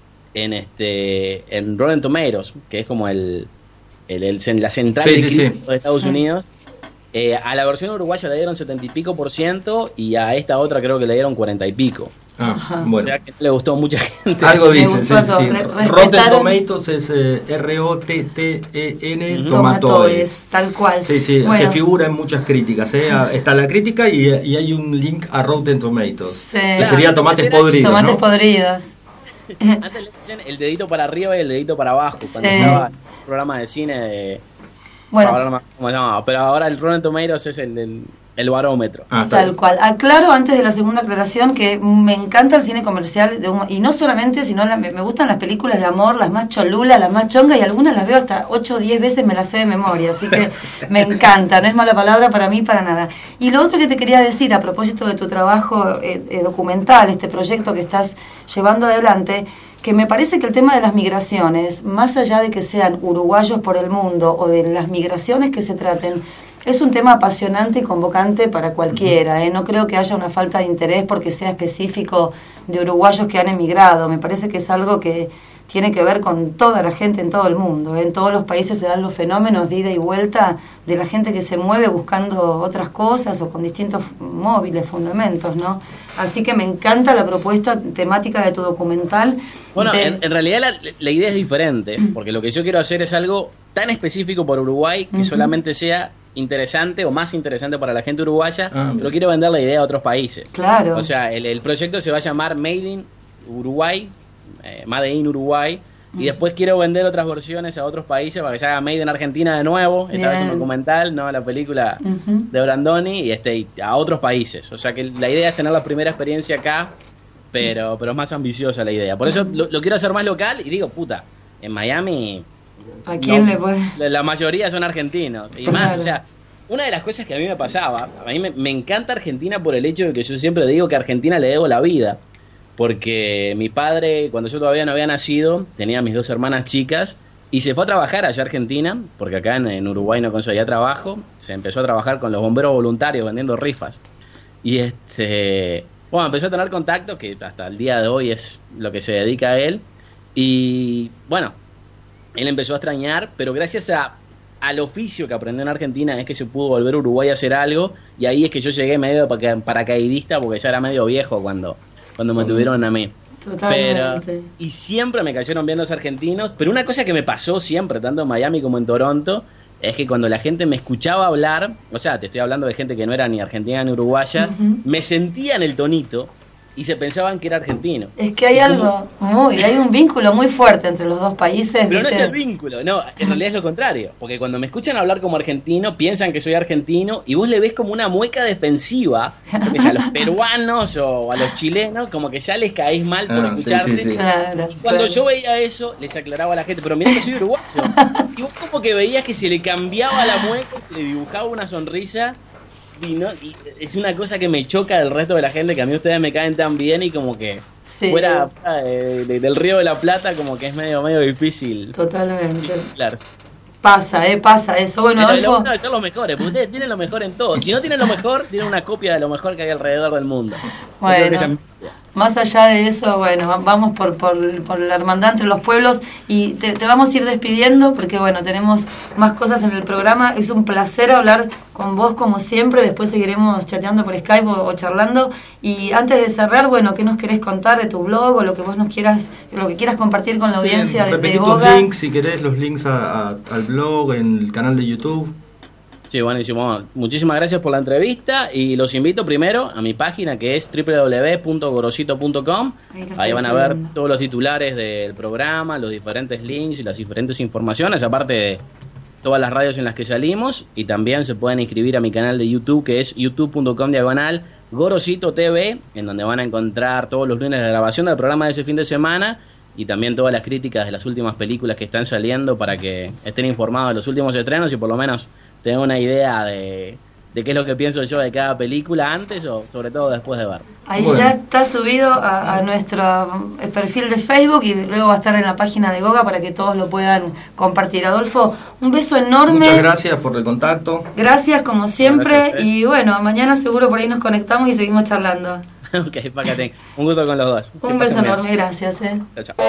en este en Rotten Tomatoes, que es como el, el, el la central sí, de, sí, sí. de Estados sí. Unidos, eh, a la versión uruguaya le dieron setenta y pico por ciento y a esta otra creo que le dieron cuarenta y pico. Ah, bueno. O sea que no le gustó a mucha gente. Algo dicen, sí, sí. Re- Rotten Tomatoes es eh, R O T T E N uh-huh. Tomatoes. Tal cual. Sí, sí, bueno. que figura en muchas críticas. ¿eh? Está la crítica y, y hay un link a Rotten Tomatoes. Sí. Que Claro, sería tomates era, podridos. Tomates ¿no? podridos. Antes le decían el dedito para arriba y el dedito para abajo. Cuando Sí. estaba en el programa de cine de... Bueno. Ahora no me acuerdo cómo se llamaba, pero ahora el Rotten Tomatoes es el, el, el barómetro. Ah, Tal cual. Aclaro antes de la segunda aclaración que me encanta el cine comercial de humo, y no solamente, sino la, me, me gustan las películas de amor, las más cholulas, las más chongas, y algunas las veo hasta ocho o diez veces, me las sé de memoria, así que me encanta, no es mala palabra para mí, para nada. Y lo otro que te quería decir a propósito de tu trabajo eh, eh, documental, este proyecto que estás llevando adelante, que me parece que el tema de las migraciones, más allá de que sean uruguayos por el mundo o de las migraciones que se traten, es un tema apasionante y convocante para cualquiera. ¿eh? No creo que haya una falta de interés porque sea específico de uruguayos que han emigrado. Me parece que es algo que tiene que ver con toda la gente en todo el mundo. ¿eh? En todos los países se dan los fenómenos de ida y vuelta de la gente que se mueve buscando otras cosas o con distintos móviles, fundamentos, ¿no? Así que me encanta la propuesta temática de tu documental. Bueno, Te... en, en realidad la, la idea es diferente, porque lo que yo quiero hacer es algo tan específico por Uruguay que uh-huh. solamente sea interesante o más interesante para la gente uruguaya, ah, pero quiero vender la idea a otros países. Claro. O sea, el, el proyecto se va a llamar Made in Uruguay, eh, Made in Uruguay, y después quiero vender otras versiones a otros países para que se haga Made in Argentina de nuevo, esta vez un documental, no la película uh-huh. de Brandoni, y este y a otros países. O sea que la idea es tener la primera experiencia acá, pero pero es más ambiciosa la idea. Por eso lo, lo quiero hacer más local y digo, puta, en Miami... ¿A quién no, le puede? La mayoría son argentinos. Y claro. más, o sea, una de las cosas que a mí me pasaba, a mí me, me encanta Argentina por el hecho de que yo siempre digo que a Argentina le debo la vida. Porque mi padre, cuando yo todavía no había nacido, tenía mis dos hermanas chicas y se fue a trabajar allá a Argentina, porque acá en, en Uruguay no conseguía trabajo. Se empezó a trabajar con los bomberos voluntarios vendiendo rifas. Y este, bueno, empezó a tener contacto, que hasta el día de hoy es lo que se dedica a él. Y bueno, él empezó a extrañar, pero gracias a, al oficio que aprendió en Argentina es que se pudo volver a Uruguay a hacer algo. Y ahí es que yo llegué medio paracaidista, porque ya era medio viejo cuando... cuando me tuvieron a mí. Totalmente. Pero, y siempre me cayeron bien los argentinos, pero una cosa que me pasó siempre, tanto en Miami como en Toronto, es que cuando la gente me escuchaba hablar, o sea, te estoy hablando de gente que no era ni argentina ni uruguaya, uh-huh. me sentía en el tonito y se pensaban que era argentino. Es que hay algo muy, hay un vínculo muy fuerte entre los dos países. Pero ¿viste? no es el vínculo, no, en realidad es lo contrario, porque cuando me escuchan hablar como argentino, piensan que soy argentino y vos le ves como una mueca defensiva, porque a los peruanos o a los chilenos, como que ya les caís mal por ah, escucharte. Sí, sí, sí. Claro, y cuando claro. yo veía eso, les aclaraba a la gente, pero mirá que soy uruguayo. Y vos como que veías que se le cambiaba la mueca, se le dibujaba una sonrisa. Y, no, y es una cosa que me choca del resto de la gente, que a mí ustedes me caen tan bien y como que sí. fuera, fuera de, de, del Río de la Plata como que es medio medio difícil. Totalmente. Claro. Pasa, eh, pasa eso. Bueno, pero Adolfo... lo bueno de ser los mejores, porque ustedes tienen lo mejor en todo. Si no tienen lo mejor, tienen una copia de lo mejor que hay alrededor del mundo. Bueno. Esa es mi Más allá de eso, bueno, va- vamos por, por, por la hermandad entre los pueblos y te, te vamos a ir despidiendo porque, bueno, tenemos más cosas en el programa. Es un placer hablar con vos como siempre. Después seguiremos chateando por Skype o, o charlando. Y antes de cerrar, bueno, ¿qué nos querés contar de tu blog o lo que vos nos quieras, lo que quieras compartir con la Sí, audiencia de, de repetí tus Goga? links, si querés, los links a- a- al blog, en el canal de YouTube. Sí, buenísimo. Muchísimas gracias por la entrevista y los invito primero a mi página que es doble u doble u doble u punto gorosito punto com. Ahí lo estoy Ahí van a ver subiendo. todos los titulares del programa, los diferentes links y las diferentes informaciones, aparte de todas las radios en las que salimos. Y también se pueden inscribir a mi canal de YouTube que es youtube punto com diagonal Gorosito T V, en donde van a encontrar todos los lunes la grabación del programa de ese fin de semana y también todas las críticas de las últimas películas que están saliendo para que estén informados de los últimos estrenos y por lo menos tengan una idea de, de qué es lo que pienso yo de cada película antes o sobre todo después de ver. Ahí Bueno. ya está subido a, a nuestro eh, perfil de Facebook y luego va a estar en la página de Goga para que todos lo puedan compartir. Adolfo, un beso enorme. Muchas gracias por el contacto. Gracias como siempre Gracias a ustedes. y bueno, mañana seguro por ahí nos conectamos y seguimos charlando. Ok, págate. Un gusto con los dos. Que Un beso pasen bien. enorme, gracias. Eh. Chao, chao.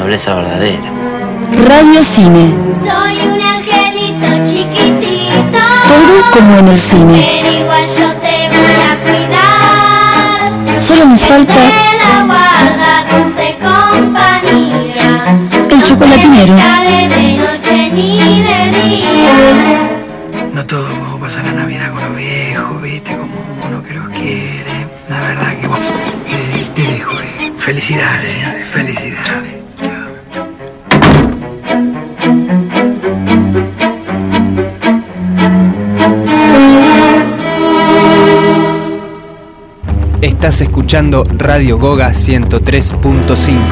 nobleza verdadera. Radio Cine. Soy un angelito chiquitito. Todo como en el cine. Pero igual yo te voy a cuidar. Solo nos falta De la guarda, dulce compañía. el chocolatinero. No te dejaré de noche ni de día. No todo puedo pasar la Navidad con los viejos, viste, como uno que los quiere. La verdad que vos te, te dejo, eh. Felicidades, señores, felicidades. Estás escuchando Radio Goga ciento tres punto cinco.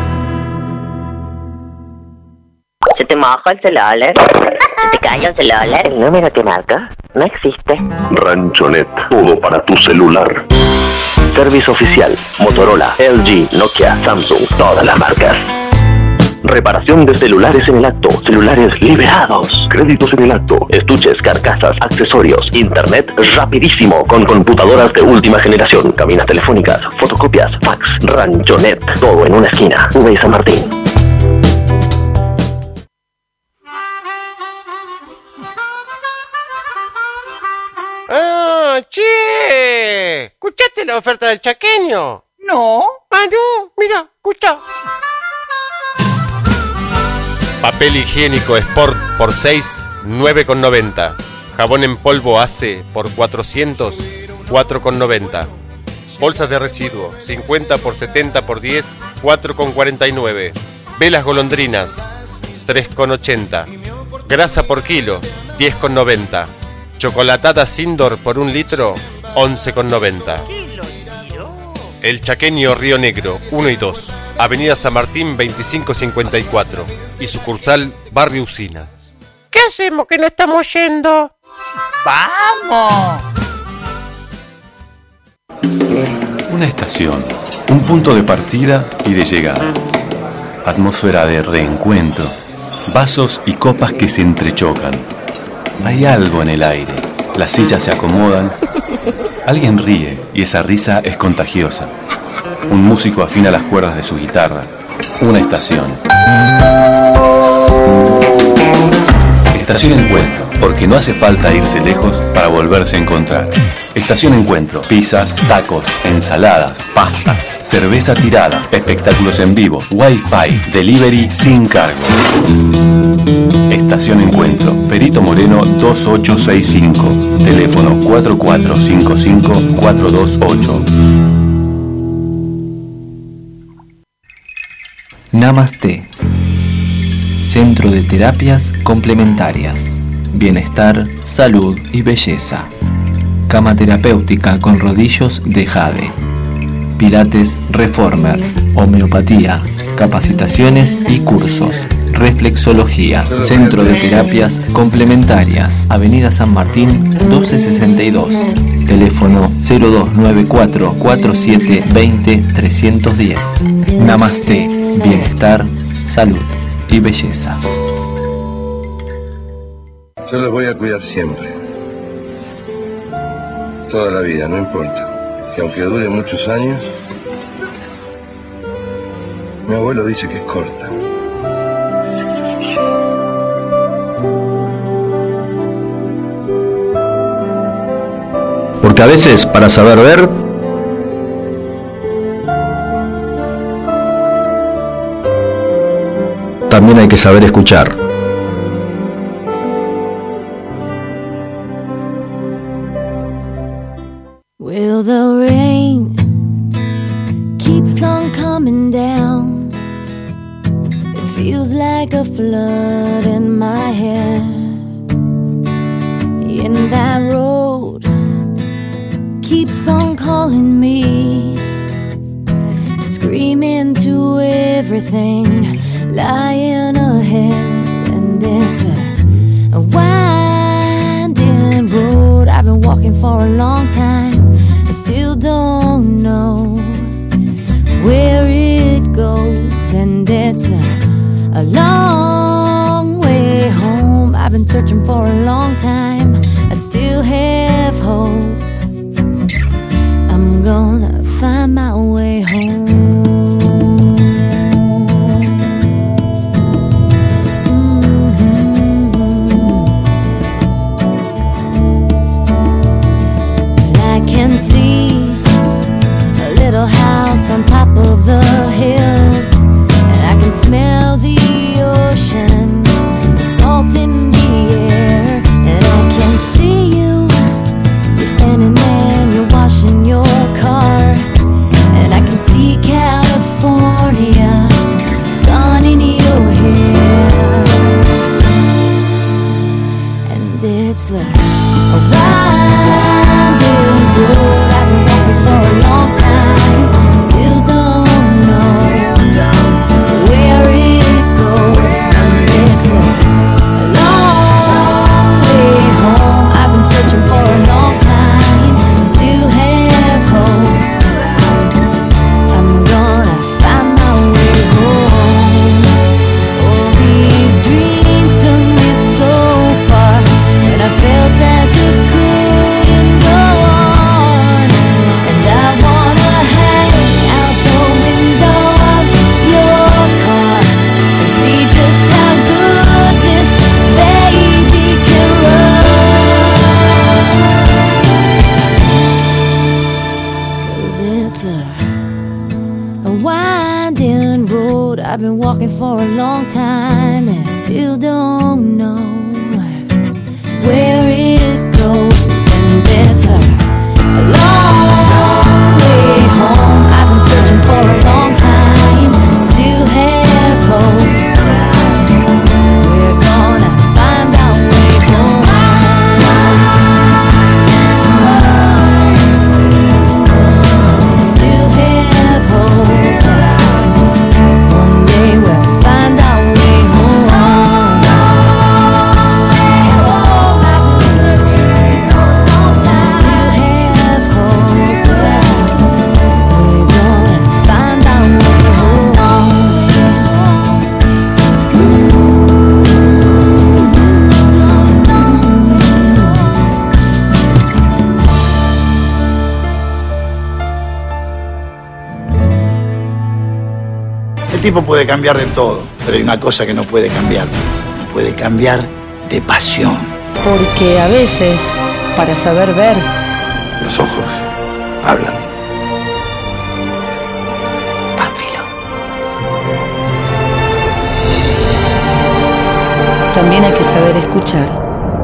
¿Se te moja el celular? ¿Se te cayó el celular? ¿El número que marca? No existe. Ranchonet, todo para tu celular. Servicio oficial, Motorola, L G, Nokia, Samsung, todas las marcas. Reparación de celulares en el acto, celulares liberados, créditos en el acto, estuches, carcasas, accesorios, internet rapidísimo, con computadoras de última generación, cabinas telefónicas, fotocopias, fax, Ranchonet, todo en una esquina, V y San Martín. ¡Ah, che! ¿Escuchaste la oferta del chaqueño? No. Ah, no, mira, escucha. Papel higiénico Sport por seis, nueve con noventa. Jabón en polvo A C E por cuatrocientos, cuatro con noventa. Bolsas de residuo cincuenta por setenta por diez, cuatro con cuarenta y nueve. Velas golondrinas tres con ochenta. Grasa por kilo diez con noventa. Chocolatada Sindor por un litro once con noventa. El Chaqueño Río Negro uno y dos, Avenida San Martín veinticinco cincuenta y cuatro y sucursal Barrio Usina. ¿Qué hacemos que no estamos yendo? ¡Vamos! Una estación, un punto de partida y de llegada. Atmósfera de reencuentro, vasos y copas que se entrechocan. Hay algo en el aire, las sillas se acomodan, alguien ríe y esa risa es contagiosa. Un músico afina las cuerdas de su guitarra. Una estación. Estación Encuentro, porque no hace falta irse lejos para volverse a encontrar. Estación Encuentro, pizzas, tacos, ensaladas, pastas, cerveza tirada, espectáculos en vivo, wifi, delivery sin cargo. Estación Encuentro, Perito Moreno dos ocho seis cinco, teléfono cuatro cuatro cinco cinco cuatro dos ocho. Namaste. Centro de terapias complementarias. Bienestar, salud y belleza. Cama terapéutica con rodillos de jade. Pilates Reformer. Homeopatía. Capacitaciones y cursos. Reflexología. Centro de terapias complementarias. Avenida San Martín doce sesenta y dos. Teléfono cero dos nueve cuatro cuatro siete dos cero tres uno cero. Namaste. Bienestar, salud y belleza. Yo los voy a cuidar siempre. Toda la vida, no importa. Que aunque dure muchos años, mi abuelo dice que es corta. Porque a veces, para saber ver, también hay que saber escuchar. Well, the rain keeps on coming down. It feels like a flood in my hair. And that road keeps on calling me, screaming to everything lying ahead. And it's a, a winding road I've been walking for a long time. I still don't know where it goes, and it's a, a long way home. I've been searching for a long time. I still have hope. I'm gonna find my way home. it's a, a winding road. I've been walking for a long time, still don't know where it goes. It's a long way home. I've been searching for a long time, still have hope. I'm gonna find my way home. All these dreams took me so far, and I felt I just couldn't go on. And I wanna hang out the window of your car and see just how good this baby can run. 'Cause it's a a winding road. I've been walking for a long time and still don't know where it goes. And it's a, a long way home. I've been searching for a long time, still have hope. We're gonna find our way home. Still have hope. One day we'll find our way home. I've been searching for a long time. Still have hope. We're gonna find our way home. El tipo puede cambiar de todo, pero hay una cosa que no puede cambiar. No puede cambiar de pasión. Porque a veces, para saber ver, Los ojos hablan. también hay que saber escuchar.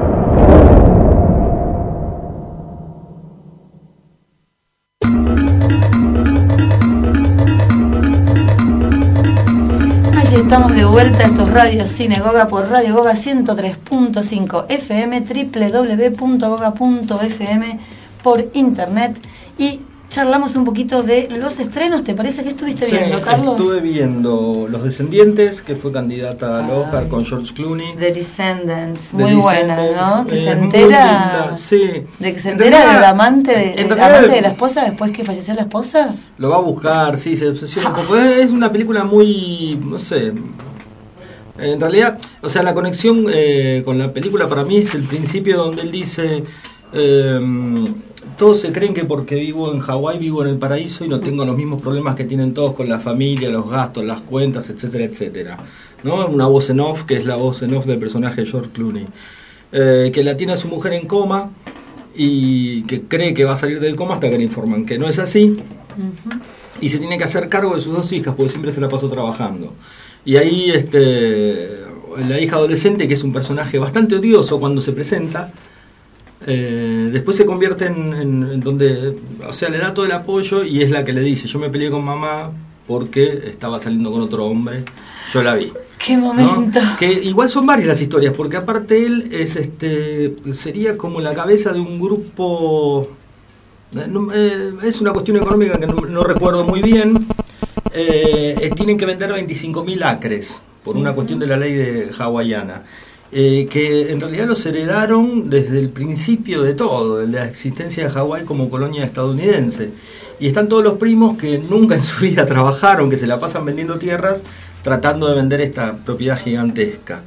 Estamos de vuelta, esto es Radio Cine Goga por Radio Goga ciento tres punto cinco F M, doble u doble u doble u punto goga punto f m por internet, y charlamos un poquito de los estrenos. ¿Te parece que estuviste Sí, viendo, Carlos? Estuve viendo Los Descendientes, que fue candidata al Oscar con George Clooney. The Descendants, The muy buena, Descendants, ¿no? Que eh, se muy entera linda, sí. de que se En entera realidad- del amante, de, en del realidad- amante de la esposa después que falleció la esposa. Lo va a buscar, sí, se obsesiona un poco. Es una película muy, no sé, en realidad, o sea, la conexión eh, con la película para mí es el principio donde él dice, eh, todos se creen que porque vivo en Hawái vivo en el paraíso y no tengo los mismos problemas que tienen todos con la familia, los gastos, las cuentas, etcétera, etcétera. ¿No? Una voz en off, que es la voz en off del personaje de George Clooney, eh, que la tiene a su mujer en coma y que cree que va a salir del coma hasta que le informan que no es así. Y se tiene que hacer cargo de sus dos hijas porque siempre se la pasó trabajando. Y ahí este, la hija adolescente, que es un personaje bastante odioso cuando se presenta, eh, después se convierte en, en, en donde, o sea, le da todo el apoyo y es la que le dice, yo me peleé con mamá porque estaba saliendo con otro hombre, yo la vi. ¡Qué momento! ¿No? Que igual son varias las historias, porque aparte él es este sería como la cabeza de un grupo, eh, no, eh, es una cuestión económica que no, no recuerdo muy bien. Eh, eh, tienen que vender veinticinco mil acres por una cuestión de la ley de hawaiana, eh, que en realidad los heredaron desde el principio de todo, de la existencia de Hawái como colonia estadounidense. Y están todos los primos que nunca en su vida trabajaron, que se la pasan vendiendo tierras, tratando de vender esta propiedad gigantesca.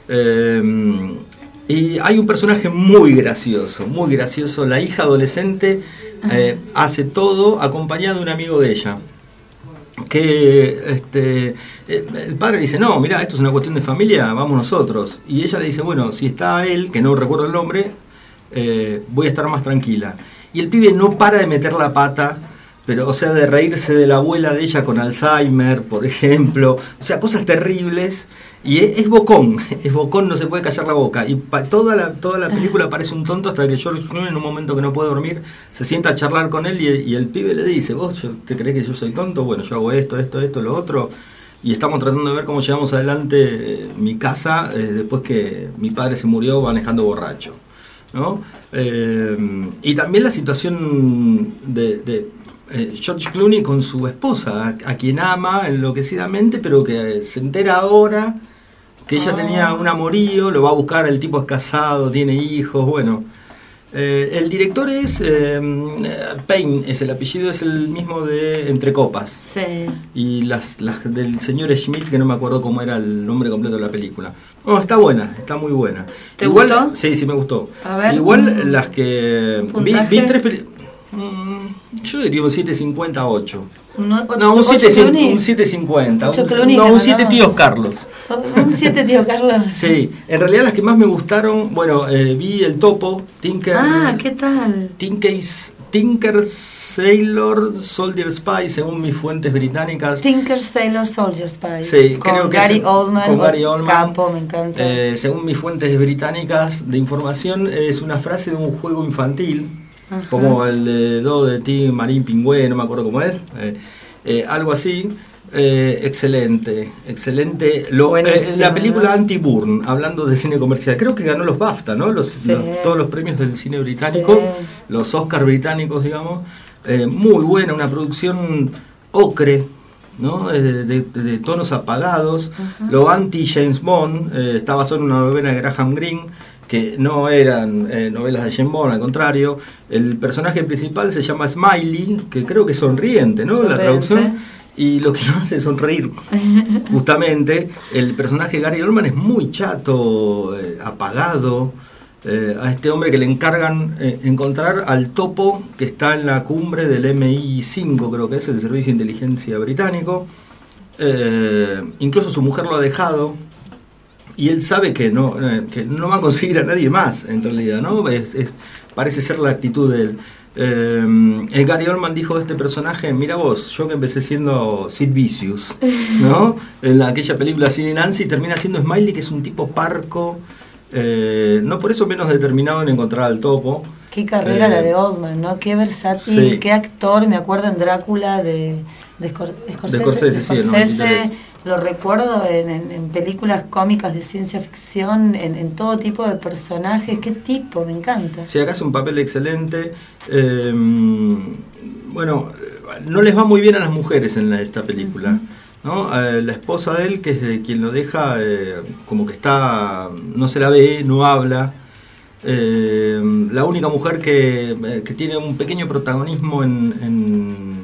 Eh, y hay un personaje muy gracioso, muy gracioso. La hija adolescente eh, hace todo acompañada de un amigo de ella. Que este, eh, el padre dice, no, mira, esto es una cuestión de familia, vamos nosotros. Y ella le dice, bueno, si está él, que no recuerdo el nombre, eh, voy a estar más tranquila. Y el pibe no para de meter la pata, pero, o sea, de reírse de la abuela de ella con Alzheimer, por ejemplo, o sea, cosas terribles. Y es, es bocón, es bocón, no se puede callar la boca. Y pa, toda la toda la película parece un tonto hasta que George Clooney, en un momento que no puede dormir, se sienta a charlar con él y, y el pibe le dice, ¿vos te crees que yo soy tonto? Bueno, yo hago esto, esto, esto, lo otro. Y estamos tratando de ver cómo llevamos adelante eh, mi casa eh, después que mi padre se murió manejando borracho. ¿no? Eh, y también la situación de, de eh, George Clooney con su esposa, a, a quien ama enloquecidamente, pero que se entera ahora que ella oh. tenía un amorío, lo va a buscar, el tipo es casado, tiene hijos, bueno. Eh, el director es eh, Payne, es el apellido, es el mismo de Entre Copas. Sí. Y las, las del señor Schmidt, que no me acuerdo cómo era el nombre completo de la película. Oh, está buena, está muy buena. ¿Te Igual, gustó? Sí, sí me gustó. A ver. Igual las que vi, ¿Puntaje? vi tres películas. Mm, yo diría un siete cincuenta ocho. Un o- No, un ocho Clooney. siete cincuenta. Ocho Un, Clooney, no, que un no siete daba. tíos Carlos. Un siete, tío Carlos. Sí, en realidad las que más me gustaron, bueno, eh, vi El Topo, Tinker, Ah, ¿qué tal? Tinker, Tinker Sailor Soldier Spy, según mis fuentes británicas. Tinker Sailor Soldier Spy. Sí, con creo que Gary es- Oldman. con Gary Oldman. Capo, me encanta. Eh, según mis fuentes británicas de información, es una frase de un juego infantil, Ajá. como el de Do de Ti, Marín Pingüe, no me acuerdo cómo es, eh, eh, algo así. Eh, excelente, excelente. Lo, eh, la película ¿no? Anti-Burn, hablando de cine comercial, creo que ganó los BAFTA, ¿no? Los, Sí. los- todos los premios del cine británico, Sí. los Oscars británicos, digamos. Eh, muy buena, una producción ocre, ¿no? Eh, de, de- de tonos apagados. Ajá. Lo anti-James Bond, eh, está basado en una novela de Graham Greene, que no eran eh, novelas de James Bond, al contrario. El personaje principal se llama Smiley, que creo que es sonriente, ¿no? La Sonriente. traducción. Y lo que nos hace sonreír, justamente. El personaje Gary Oldman es muy chato, eh, apagado. Eh, a este hombre que le encargan eh, encontrar al topo que está en la cumbre del M I cinco, creo que es el Servicio de Inteligencia Británico. Eh, incluso su mujer lo ha dejado. Y él sabe que no, eh, que no va a conseguir a nadie más, en realidad, ¿no? Es, es- parece ser la actitud de él. Eh, el Gary Oldman dijo de este personaje: mira vos, yo que empecé siendo Sid Vicious, ¿no? En la- aquella película Sid y Nancy, termina siendo Smiley, que es un tipo parco, eh, no por eso menos determinado en encontrar al topo. Qué carrera Eh, la de Oldman, ¿no? Qué versátil, sí. qué actor. Me acuerdo en Drácula de, de, Scor- de Scorsese. De Scorsese, de sí, el Scorsese. noventa y tres. Lo recuerdo en, en- en películas cómicas de ciencia ficción, en, en todo tipo de personajes. Qué tipo, me encanta. Sí, acá hace un papel excelente. Eh, bueno, no les va muy bien a las mujeres en la- esta película, ¿no? Eh, la esposa de él, que es eh, quien lo deja, eh, como que está, no se la ve, no habla. Eh, la única mujer que, eh, que tiene un pequeño protagonismo en, en,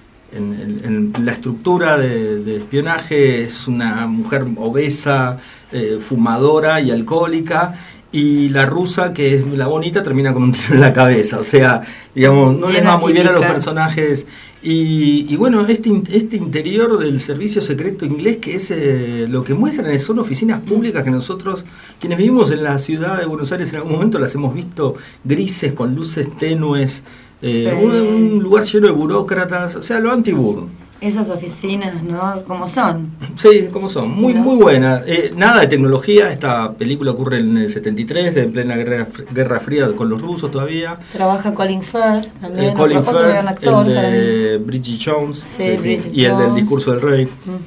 en- en- en la estructura de, de espionaje es una mujer obesa, eh, fumadora y alcohólica. Y la rusa, que es la bonita, termina con un tiro en la cabeza. O sea, digamos, no Bien les va muy bien a los atípica. personajes. Y, y bueno, este, in- este interior del servicio secreto inglés, que es eh, lo que muestran, son oficinas públicas que nosotros, quienes vivimos en la ciudad de Buenos Aires, en algún momento las hemos visto grises, con luces tenues, eh, Sí. un, un lugar lleno de burócratas, o sea, lo anti-Burn. Esas oficinas, ¿no? Como son. Sí, como son, muy ¿No? muy buena. Eh, nada de tecnología, esta película ocurre en el setenta y tres, en plena guerra, guerra fría con los rusos todavía. Trabaja Colin Firth también, Eh, Colin otro, otro Firth, gran actor el para mí. de Bridget Jones, Sí, Bridget y el del Jones. discurso del rey.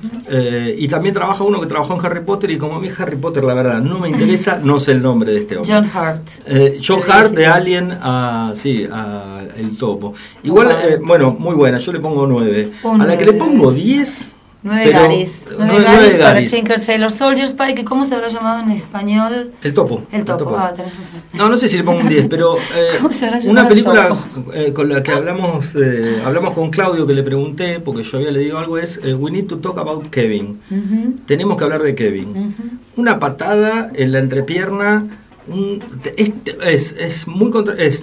Eh, y también trabaja uno que trabajó en Harry Potter, y como a mí Harry Potter la verdad no me interesa, no sé el nombre de este hombre. John Hurt. Eh, John El Hart de viejito. Alien a, sí, a El Topo. Igual, Opa. eh, bueno, muy buena, yo le pongo nueve. Un A la que le nueve. pongo diez. Nueve pero- Garis. Nueve nueve- Garis nueve para Garis. Tinker Tailor Soldier Spy, que ¿cómo se habrá llamado en español? El Topo. El topo. Ah, tenés razón. No, no sé si le pongo un diez, pero eh, ¿Cómo se habrá llamado una el película topo? eh, con la que hablamos eh, hablamos con Claudio, que le pregunté, porque yo había leído algo, es eh, We Need to Talk About Kevin. Ujú, Tenemos que hablar de Kevin. ujú. Una patada en la entrepierna, un- es, es, es muy contra- es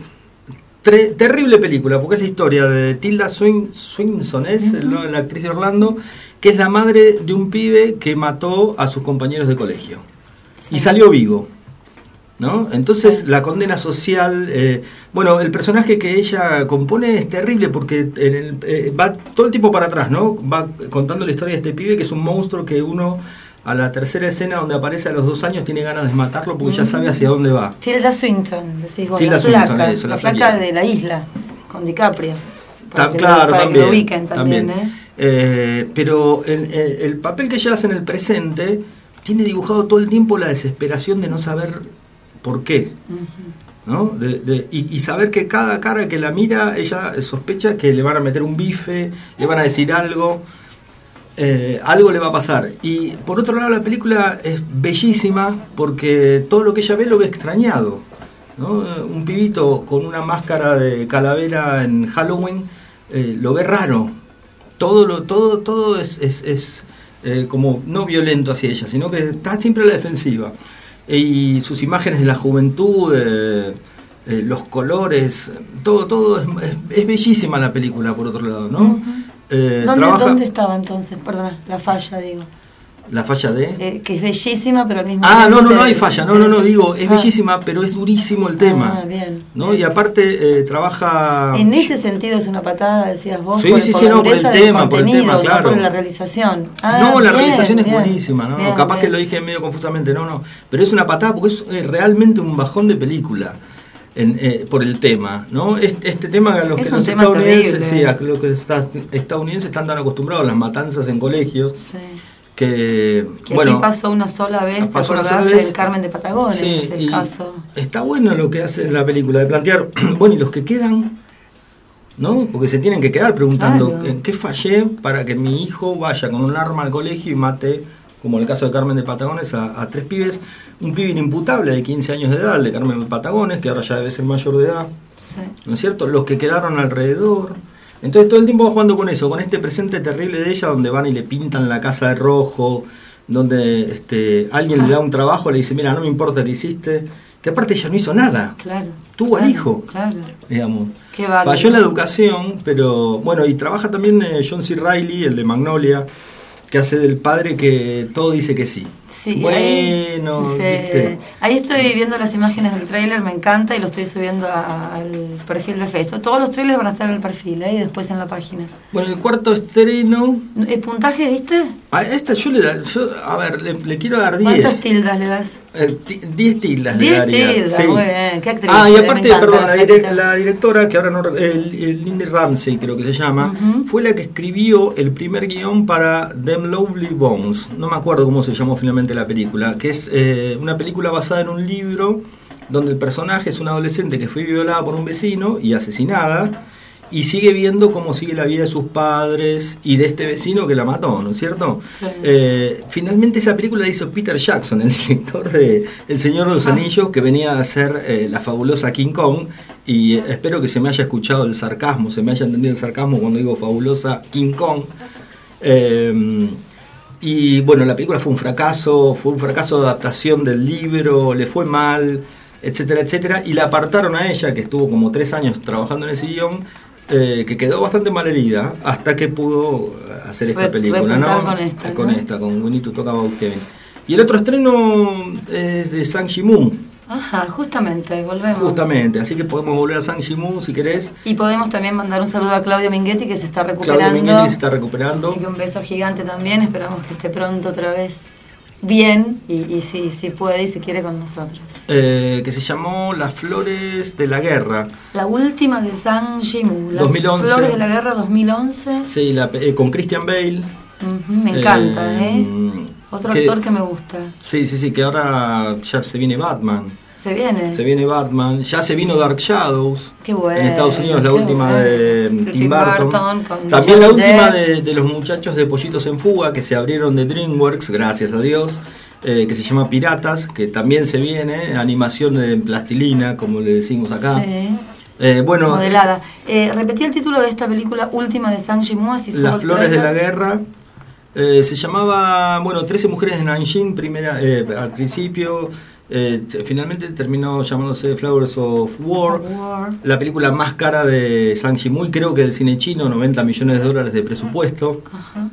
tre- terrible película, porque es la historia de Tilda Swin- Swinson, es el- la actriz de Orlando, que es la madre de un pibe que mató a sus compañeros de colegio. Y salió vivo, ¿no? Entonces la condena social, eh, bueno, el personaje que ella compone es terrible, porque en el, eh, va todo el tiempo para atrás, ¿no? Va contando la historia de este pibe, que es un monstruo que uno, a la tercera escena donde aparece a los dos años, tiene ganas de matarlo porque ya sabe hacia dónde va. Tilda Swinton, decís vos, Tilda la Swinton, flaca, eso, la la flaca flaquita. de la isla, con DiCaprio. Para Ta- que lo- claro, para que también. lo ubiquen también, también. ¿eh? Eh, pero el, el- el papel que ella hace en el presente tiene dibujado todo el tiempo la desesperación de no saber por qué. ¿no? De, de, y, y saber que cada cara que la mira, ella sospecha que le van a meter un bife, le van a decir algo, eh, algo le va a pasar. Y por otro lado, la película es bellísima porque todo lo que ella ve lo ve extrañado, ¿no? Un pibito con una máscara de calavera en Halloween eh, lo ve raro. Todo lo, todo, todo es, es, es eh, como no violento hacia ella, sino que está siempre a la defensiva. Y sus imágenes de la juventud, eh, eh, los colores, todo, todo es, es, es bellísima la película, por otro lado, ¿no? Uh-huh. eh, ¿Dónde, trabaja... ¿Dónde estaba entonces? Perdona, la falla, digo. La falla de... Eh, que es bellísima, pero al mismo ah, tiempo... Ah, no, no, te, no hay falla, no, no, no, digo, es ah. bellísima, pero es durísimo el tema. Ah, bien. ¿no? Bien. Y aparte eh, trabaja... En ese sentido es una patada, decías vos, sí, por, sí, por sí, la no, por el dureza del tema, por el contenido, tema, claro. no por la realización. Ah, no, la bien, realización es bien, buenísima, ¿no? bien, Capaz bien. que lo dije medio confusamente, no, no. Pero es una patada porque es eh, realmente un bajón de película. En, eh, por el tema, ¿no? Este, este tema a los es que un los tema estadounidenses, terrible. sí, a los que está, estadounidenses están tan acostumbrados a las matanzas en colegios, sí. que, que bueno, aquí pasó una sola vez, te pasó una acordás, sola vez. en Carmen de Patagones, Sí, el y caso. Está bueno lo que hace la película, de plantear, bueno, y los que quedan, ¿no? Porque se tienen que quedar preguntando, Claro. ¿en qué fallé para que mi hijo vaya con un arma al colegio y mate, como en el caso de Carmen de Patagones, a, a tres pibes? Un pibe inimputable de quince años de edad, el de Carmen de Patagones, que ahora ya debe ser mayor de edad, Sí. ¿no es cierto? Los que quedaron alrededor. Entonces todo el tiempo va jugando con eso, con este presente terrible de ella, donde van y le pintan la casa de rojo, donde este, alguien le da un trabajo, le dice, mira, no me importa qué hiciste, que aparte ella no hizo nada, Claro. tuvo claro, al hijo, Claro. digamos. Qué bárbaro. Falló en la educación, pero bueno, y trabaja también eh, John C. Reilly, el de Magnolia, que hace del padre que todo dice que sí. Sí, bueno, ahí, sí. ¿viste? Ahí estoy viendo las imágenes del tráiler, me encanta y lo estoy subiendo a- al perfil de Facebook. Todos los trailers van a estar en el perfil ¿eh? y después en la página. Bueno, el cuarto estreno... ¿El puntaje diste? A esta yo le da, yo, a ver, le, le quiero dar ¿Cuántas diez. tildas le das? Eh, ti- diez tildas le diez daría. tildas, sí. muy bien. ¿Qué actriz? Ah, y Me aparte, encanta, perdón, la, direc- Flaquita. la directora, que ahora no rec- el, el Lindy Ramsey creo que se llama, Ujú. fue la que escribió el primer guión para Them Lovely Bones. No me acuerdo cómo se llamó finalmente la película, que es eh, una película basada en un libro donde el personaje es una adolescente que fue violada por un vecino y asesinada, y sigue viendo cómo sigue la vida de sus padres y de este vecino que la mató, ¿no es cierto? Sí. Eh, finalmente esa película la hizo Peter Jackson, el director de El Señor de los Ah. Anillos, que venía a hacer eh, la fabulosa King Kong, y eh, espero que se me haya escuchado el sarcasmo, se me haya entendido el sarcasmo cuando digo fabulosa King Kong. Eh, y bueno, la película fue un fracaso, fue un fracaso de adaptación del libro, le fue mal, etcétera, etcétera, y la apartaron a ella, que estuvo como tres años trabajando en ese guión, eh, que quedó bastante mal herida, hasta que pudo hacer esta Re- película, repuntar ¿no? con esta, Eh, con ¿no? esta, con We Need to Talk About Kevin. Y el otro estreno es de Sang Ji-Moon, Ajá, justamente, volvemos. justamente, así que podemos volver a Sang Ji-Moon si querés. Y podemos también mandar un saludo a Claudio Minguetti, que se está Claudia recuperando. Minghetti se está recuperando. Así que un beso gigante también, esperamos que esté pronto otra vez bien y, y si, si puede y si quiere con nosotros. Eh, que se llamó Las Flores de la Guerra. La última de Sang Ji-Moo, Las dos mil once. Flores de la Guerra dos mil once. Sí, la, eh, con Christian Bale. Ujú, me encanta, ¿eh? Eh, Otro que- actor que me gusta. Sí, sí, sí, que ahora ya se viene Batman. Se viene. Se viene Batman. Ya se vino Dark Shadows. Qué bueno. En Estados Unidos la qué última bueno. de Tim Tim Burton. Burton con También la Johnny última Depp. de, de los muchachos de Pollitos en Fuga, que se abrieron de DreamWorks, gracias a Dios. Eh, que se llama Piratas, que también se viene. Animación en plastilina, como le decimos acá. Sí. Eh, bueno, Modelada. Eh, repetí el título de esta película última de Sang Ji-Moo, así subo Las el Flores de la trailer. Guerra. Eh, se llamaba, bueno, trece mujeres de Nanjing, primera, eh, al principio. Eh, t- finalmente terminó llamándose Flowers of War. War. La película más cara de Sang Ji-Moo, creo que del cine chino, noventa millones de dólares de presupuesto. Ajá.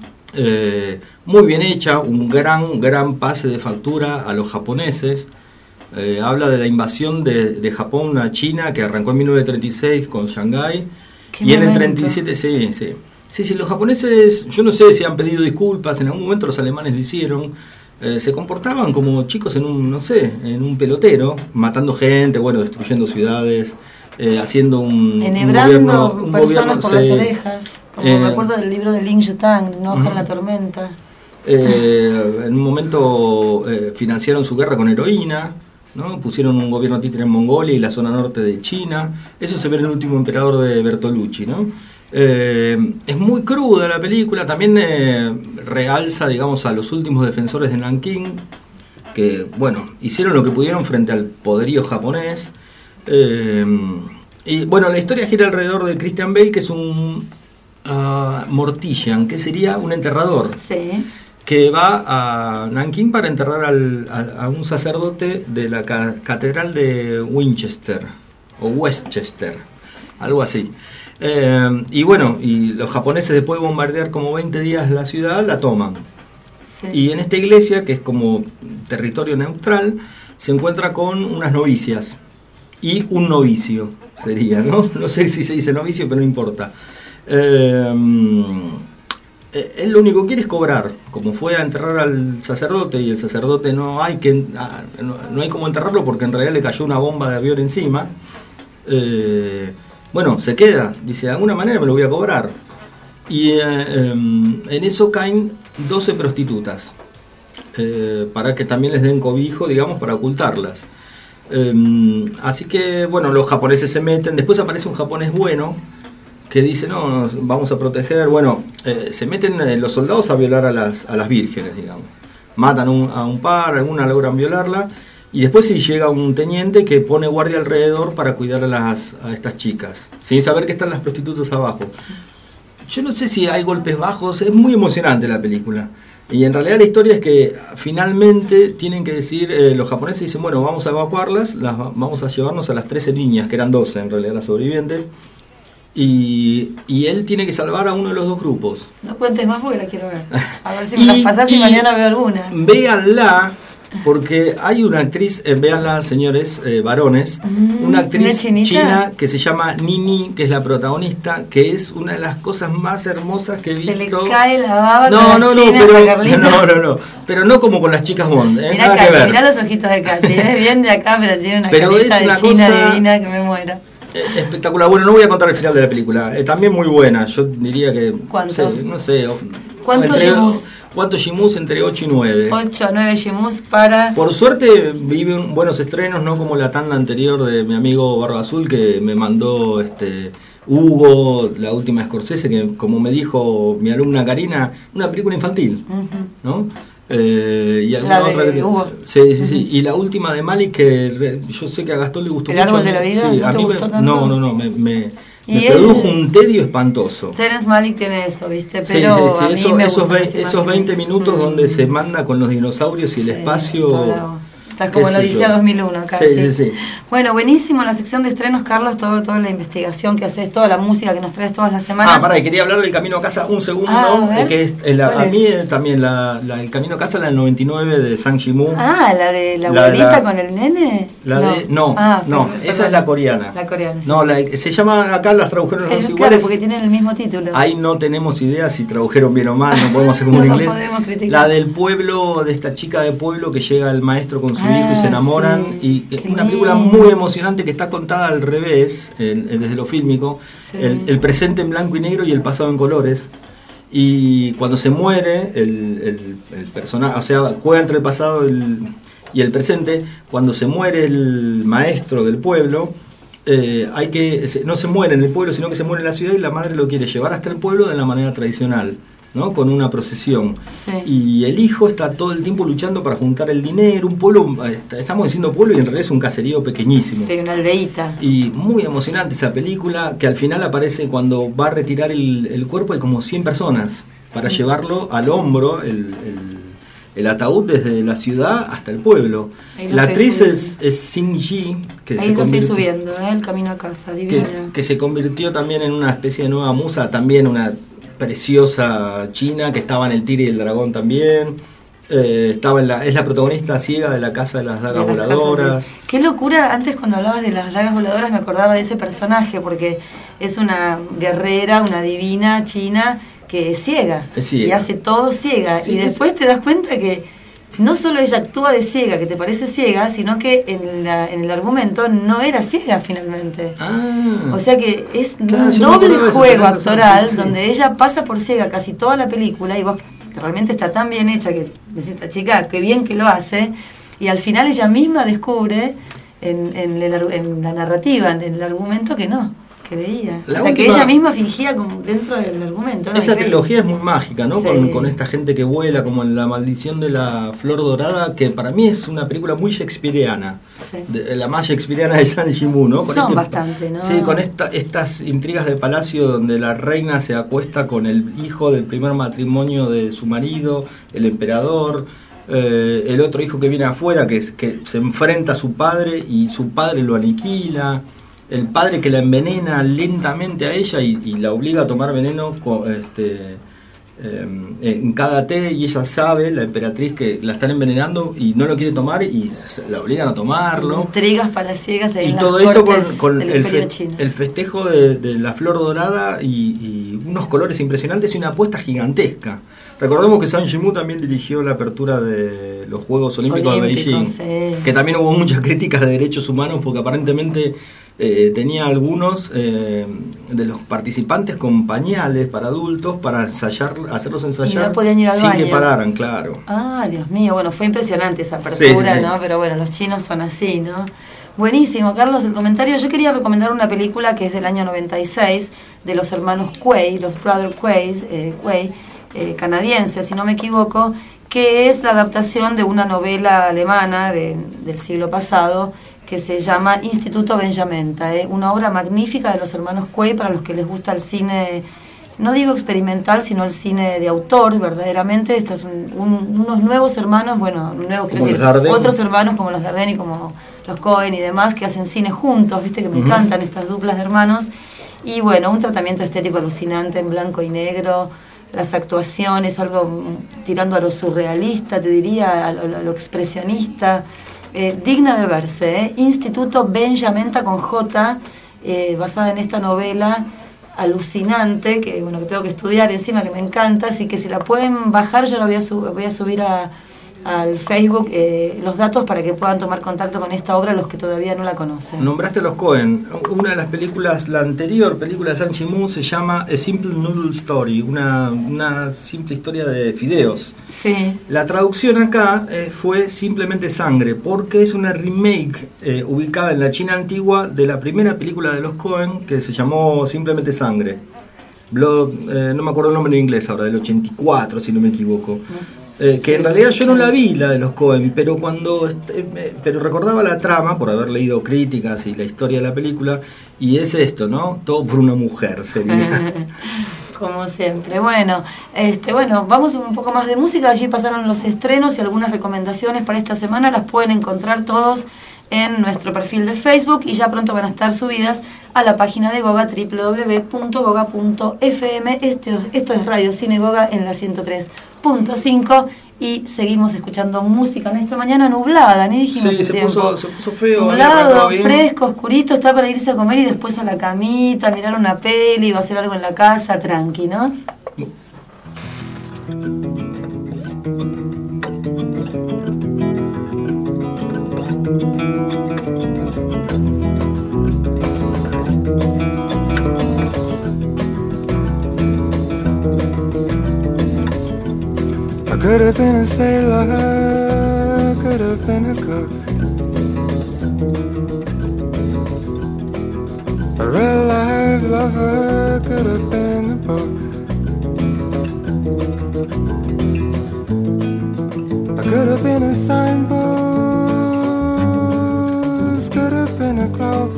Eh, muy bien hecha, un gran, gran pase de factura a los japoneses. Eh, habla de la invasión de, de Japón a China, que arrancó en mil novecientos treinta y seis con Shanghái. Qué Y en el momento. treinta y siete, sí, sí. Sí, sí, los japoneses, yo no sé si han pedido disculpas, en algún momento los alemanes lo hicieron. Eh, se comportaban como chicos en un, no sé, en un pelotero, matando gente, bueno, destruyendo ciudades, eh, haciendo un, un Enhebrando gobierno, un personas gobierno, por las sí. orejas, como Eh, me acuerdo del libro de Lin Yutang, No hoja ujú. en la tormenta. Eh, en un momento eh, financiaron su guerra con heroína, ¿no? Pusieron un gobierno títere en Mongolia y la zona norte de China. Eso se ve en El último emperador de Bertolucci, ¿no? Eh, es muy cruda la película, también eh, realza, digamos, a los últimos defensores de Nankín, que, bueno, hicieron lo que pudieron frente al poderío japonés. Eh, y, bueno, la historia gira alrededor de Christian Bale, que es un uh, mortician, que sería un enterrador. Sí. Que va a Nankín para enterrar al, a, a un sacerdote de la ca- catedral de Winchester, o Westchester, algo así. Eh, y bueno, y los japoneses, después de bombardear como veinte días la ciudad, la toman. Sí. Y en esta iglesia, que es como territorio neutral, se encuentra con unas novicias y un novicio, sería, ¿no? No sé si se dice novicio, pero no importa. Eh, él lo único que quiere es cobrar. Como fue a enterrar al sacerdote y el sacerdote no hay que no, no hay como enterrarlo porque en realidad le cayó una bomba de avión encima. Eh, bueno, se queda, dice, de alguna manera me lo voy a cobrar. Y eh, eh, en eso caen doce prostitutas, eh, para que también les den cobijo, digamos, para ocultarlas. Eh, así que, bueno, los japoneses se meten. Después aparece un japonés bueno que dice, no, nos vamos a proteger. Bueno, eh, se meten eh, los soldados a violar a las, a las vírgenes, digamos. Matan un, a un par, algunas logran violarla. Y después sí llega un teniente que pone guardia alrededor para cuidar a, las, a estas chicas, sin saber que están las prostitutas abajo. Yo no sé si hay golpes bajos, es muy emocionante la película. Y en realidad la historia es que finalmente tienen que decir, eh, los japoneses dicen, bueno, vamos a evacuarlas, las vamos a llevarnos a las trece niñas, que eran doce en realidad las sobrevivientes, y, y él tiene que salvar a uno de los dos grupos. No cuentes más porque la quiero ver. A ver si me las pasás y, y mañana veo alguna. Véanla. Porque hay una actriz, eh, véanla señores, eh, varones, mm, una actriz ¿una china que se llama Nini, que es la protagonista, que es una de las cosas más hermosas que he se visto. Se le cae la baba no, con no, la no, china, pero, no, no, no, pero no como con las chicas Bond, eh, mirá, nada Katy, que ver. Mirá los ojitos de Katy, es bien de acá, pero tiene una pero carita es una de china cosa divina que me muero. Espectacular. Bueno, no voy a contar el final de la película, eh, también muy buena, yo diría que... ¿Cuánto? Sé, no sé. ¿Cuánto Shimus? ¿Cuántos Shimus? Entre ocho y nueve. ocho o nueve Shimus para... Por suerte vive un, buenos estrenos, no como la tanda anterior de mi amigo Barba Azul, que me mandó este Hugo, la última Scorsese, que como me dijo mi alumna Karina, una película infantil, uh-huh. ¿no? Eh, y alguna la otra de que Hugo. Sí, sí, uh-huh. sí. Y la última de Malik, que re, yo sé que a Gastón le gustó ¿El mucho. árbol de la vida? Sí, ¿No a te mí gustó me, tanto? No, no, no, me... me Me él, produjo un tedio espantoso. Terence Malick tiene eso, ¿viste? Pero sí, sí, sí. a mí Eso, me esos, gustan esos veinte minutos mm. donde se manda con los dinosaurios y el sí, espacio... Claro. Estás como en Odisea dos mil uno casi. Sí, sí, sí. Bueno, buenísimo la sección de estrenos, Carlos, todo, toda la investigación que haces, toda la música que nos traes todas las semanas. Ah, pará, y quería hablar del Camino a Casa un segundo, ah, a, eh, que es, eh, la, a es? mí eh, también la, la, el Camino a Casa, la del noventa y nueve de Zhang Yimou. Ah, la de la abuelita la, con el nene. La no, de, no, ah, no perdón, esa es la coreana. La coreana, sí. No, la, se llama, acá las tradujeron los claro, iguales. porque tienen el mismo título. Ahí no tenemos idea si tradujeron bien o mal, no podemos hacer como no en inglés. Podemos criticar. La del pueblo, de esta chica de pueblo que llega el maestro con su ah, hijo y se enamoran. Sí. Y una película muy emocionante que está contada al revés, el, el, desde lo fílmico, sí. el, el presente en blanco y negro y el pasado en colores. Y cuando se muere el, el, el personaje, o sea, juega entre el pasado el, y el presente. Cuando se muere el maestro del pueblo, eh, hay que no se muere en el pueblo, sino que se muere en la ciudad y la madre lo quiere llevar hasta el pueblo de la manera tradicional, ¿no? Con una procesión. Sí. Y el hijo está todo el tiempo luchando para juntar el dinero. Un pueblo, estamos diciendo pueblo y en realidad es un caserío pequeñísimo. Sí, una aldeíta. Y muy emocionante esa película, que al final aparece cuando va a retirar el, el cuerpo, hay como cien personas para sí. llevarlo al hombro, el, el, el ataúd desde la ciudad hasta el pueblo. La actriz es, es Sin Yi, que Ahí se lo estoy subiendo, ¿eh? El camino a casa, divina. Que, que se convirtió también en una especie de nueva musa, también una preciosa china que estaba en El Tigre y el Dragón también. Eh, estaba en la, es la protagonista ciega de La Casa de las Dagas de las Voladoras. De... Qué locura, antes cuando hablabas de las dagas voladoras me acordaba de ese personaje, porque es una guerrera, una divina china que es ciega, es ciega. y hace todo ciega. Sí, y después es... te das cuenta que no solo ella actúa de ciega, que te parece ciega, sino que en, la, en el argumento no era ciega finalmente. Ah, o sea que es claro, un doble juego actoral, sí, sí. donde ella pasa por ciega casi toda la película, y vos realmente está tan bien hecha que decís, esta chica, qué bien que lo hace, Y al final ella misma descubre en, en, el, en la narrativa, en el argumento, que no, que veía. La o sea, última, que ella misma fingía como dentro del argumento, ¿no? Esa Increíble. trilogía es muy mágica, ¿no? Sí. Con, con esta gente que vuela, como en La maldición de la flor dorada, que para mí es una película muy shakespeariana. Sí. De, la más shakespeariana de Zhang Yimou, ¿no? Con Son este, bastante, ¿no? Sí, con esta, estas intrigas de palacio donde la reina se acuesta con el hijo del primer matrimonio de su marido, el emperador. Eh, el otro hijo que viene afuera, que, que se enfrenta a su padre y su padre lo aniquila. El padre que la envenena lentamente a ella y, y la obliga a tomar veneno con, este, eh, en cada té, y ella sabe, la emperatriz, que la están envenenando y no lo quiere tomar y la obligan a tomarlo. Intrigas palaciegas de Y las todo esto con, cortes con del el, Imperio fe, chino. el festejo de, de la flor dorada y, y unos colores impresionantes y una apuesta gigantesca. Recordemos que Zhang Yimou también dirigió la apertura de los Juegos Olímpicos, Olímpicos, de Beijing, sí. que también hubo muchas críticas de derechos humanos porque aparentemente eh, tenía algunos eh, de los participantes con pañales para adultos para ensayar, hacerlos ensayar Y no podían ir al sin baño. que pararan, claro. Ah, Dios mío, bueno, fue impresionante esa apertura, Sí, sí, sí. ¿no? Pero bueno, los chinos son así, ¿no? Buenísimo, Carlos, el comentario. Yo quería recomendar una película que es del año noventa y seis, de los hermanos Quay, los Brother Quays, eh, Quay, eh, canadienses, si no me equivoco, que es la adaptación de una novela alemana de, del siglo pasado, que se llama Instituto Benjamenta, ¿eh? Una obra magnífica de los hermanos Quay para los que les gusta el cine, no digo experimental, sino el cine de autor, verdaderamente. Estos son un, unos nuevos hermanos, bueno, nuevos, quiero Como decir, los Dardenne. otros hermanos como los Dardenne y como los Cohen y demás, que hacen cine juntos, viste que me Ujú. encantan estas duplas de hermanos. Y bueno, un tratamiento estético alucinante en blanco y negro, las actuaciones, algo mm, tirando a lo surrealista, te diría, a lo, a lo expresionista. Eh, digna de verse, ¿eh? Instituto Benjamenta con J, eh, basada en esta novela alucinante, que bueno, que tengo que estudiar encima, que me encanta, así que si la pueden bajar, yo la voy a, sub- voy a subir a, al Facebook eh, los datos para que puedan tomar contacto con esta obra los que todavía no la conocen. Nombraste a los Cohen. Una de las películas, la anterior película de Zhang Yimou se llama A Simple Noodle Story, una, una simple historia de fideos. Sí. La traducción acá eh, fue simplemente Sangre, porque es una remake eh, ubicada en la China antigua de la primera película de los Cohen que se llamó simplemente Sangre. Blood, eh, no me acuerdo el nombre en inglés ahora, del ochenta y cuatro, si no me equivoco. Eh, que en realidad yo no la vi, la de los Cohen, pero cuando este, me- pero recordaba la trama por haber leído críticas y la historia de la película, y es esto, ¿no? Todo por una mujer sería. Como siempre. Bueno, este, bueno, vamos a un poco más de música. Allí pasaron los estrenos y algunas recomendaciones para esta semana. Las pueden encontrar todos en nuestro perfil de Facebook y ya pronto van a estar subidas a la página de Goga, doble u doble u doble u punto goga punto efe eme. Esto, esto es Radio Cine Goga en la ciento tres punto cinco y seguimos escuchando música en esta mañana nublada, ni dijimos Sí, el se tiempo. puso, se puso feo. había Nublado, arrancado bien. fresco, oscurito, está para irse a comer y después a la camita, mirar una peli o hacer algo en la casa, tranqui, ¿no? I could have been a sailor, could have been a cook, a real life lover, could have been a book. I could have been a signpost, could have been a cloak,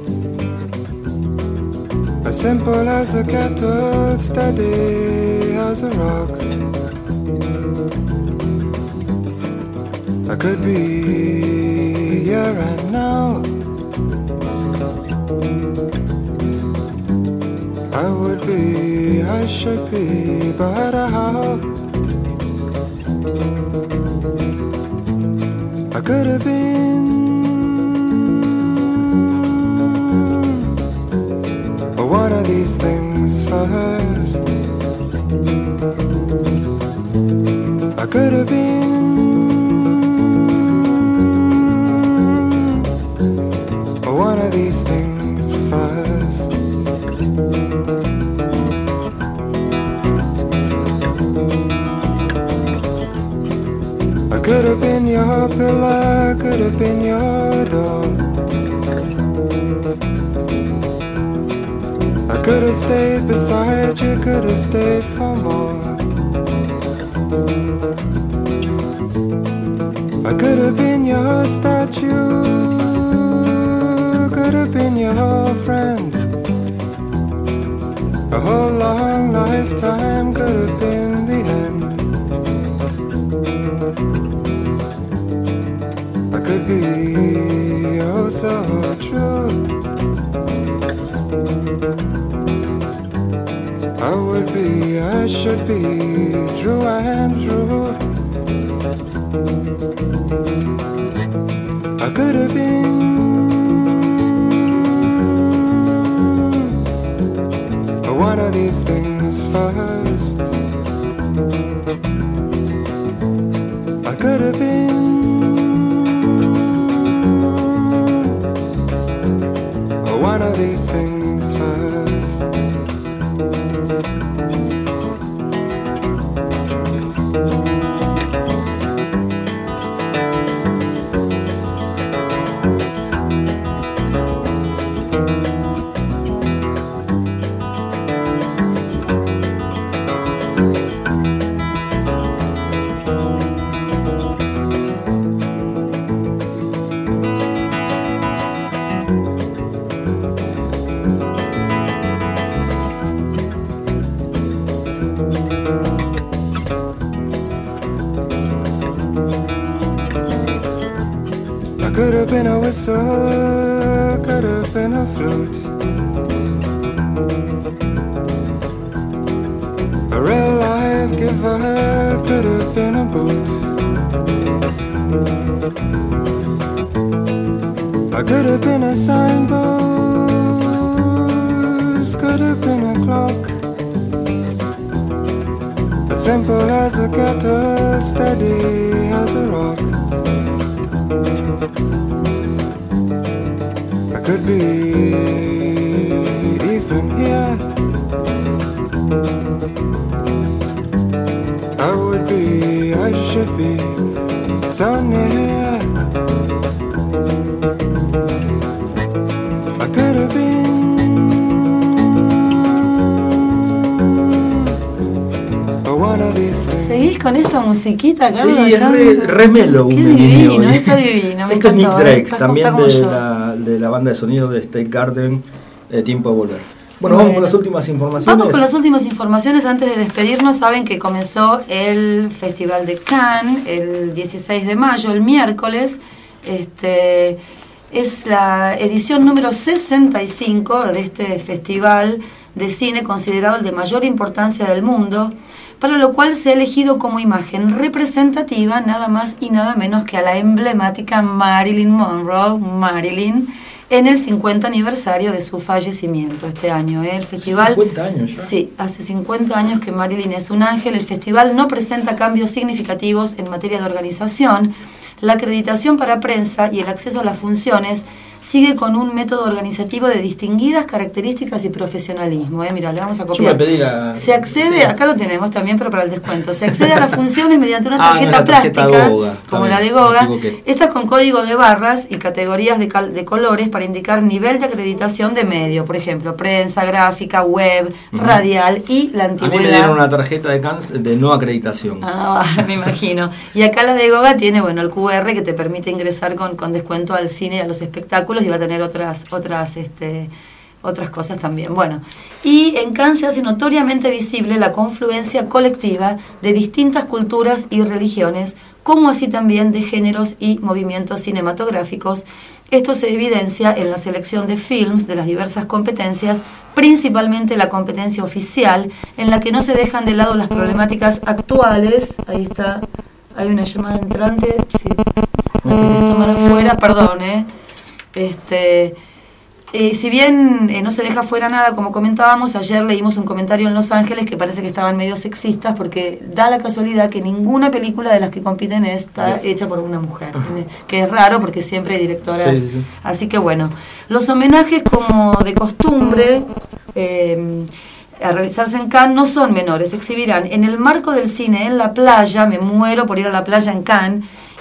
as simple as a kettle, steady as a rock. I could be here and now. I would be, I should be, but how? I could have been one of these things first. I could have been one of these things first. I could have been your pillar, could have been your door. I could have stayed beside you, could have stayed for more. I could have been your statue, could have been your friend. A whole long lifetime could have been the end. I could be oh so true. I would be, I should be through and through. I could have been one of these things first. I could have been one of these things first. Could have been a whistle, could have been a flute, a real life giver, could have been a boot. I could have been a signpost, could have been a clock, as simple as a kettle, steady as a rock. I could be even here. I would be, I should be so near. I could have been one of these things. ¿Seguís con esta musiquita, Carlos? Sí, es re, re mellow. Qué me viene divino, hoy. está divino. Me Esto es Nick encantó, Drake, está- también está como de yo. la, de la banda de sonido de State Garden, eh, Tiempo de Volver. Bueno, Bueno. vamos con las últimas informaciones. Vamos con las últimas informaciones antes de despedirnos. Saben que comenzó el Festival de Cannes el dieciséis de mayo, el miércoles. Este es la edición número sesenta y cinco de este festival de cine considerado el de mayor importancia del mundo, para lo cual se ha elegido como imagen representativa nada más y nada menos que a la emblemática Marilyn Monroe, Marilyn, en el cincuenta aniversario de su fallecimiento este año. ¿eh? El festival... cincuenta años ya. Sí, hace cincuenta años que Marilyn es un ángel. El festival no presenta cambios significativos en materia de organización. La acreditación para prensa y el acceso a las funciones sigue con un método organizativo de distinguidas características y profesionalismo. ¿eh? Mira, le vamos a Yo copiar. me pedí la... Se accede, sí. acá lo tenemos también, pero para el descuento. Se accede a las funciones mediante una Ah, tarjeta la tarjeta plástica, Goga, está como bien, la de me Goga. equivoqué. Estas con código de barras y categorías de, cal- de colores para indicar nivel de acreditación de medio. Por ejemplo, prensa, gráfica, web, Ujú. radial y la A mí antigüedad. me dieron una tarjeta de Cannes de no acreditación. Ah, me imagino. Y acá la de Goga tiene, bueno, el Q R que te permite ingresar con, con descuento al cine y a los espectáculos, y va a tener otras otras este otras cosas también. Bueno, y en Cannes se hace notoriamente visible la confluencia colectiva de distintas culturas y religiones, como así también de géneros y movimientos cinematográficos. Esto se evidencia en la selección de films de las diversas competencias, principalmente la competencia oficial, en la que no se dejan de lado las problemáticas actuales. Ahí está, hay una llamada entrante, si la querés tomar afuera, perdón, eh. Este... Eh, si bien eh, no se deja fuera nada, como comentábamos, ayer leímos un comentario en Los Ángeles que parece que estaban medio sexistas, porque da la casualidad que ninguna película de las que compiten está hecha por una mujer, ¿eh? Que es raro porque siempre hay directoras. Sí, sí, sí. Así que bueno, los homenajes, como de costumbre, eh, a realizarse en Cannes no son menores. Se exhibirán en el marco del cine en la playa. Me muero por ir a la playa en Cannes.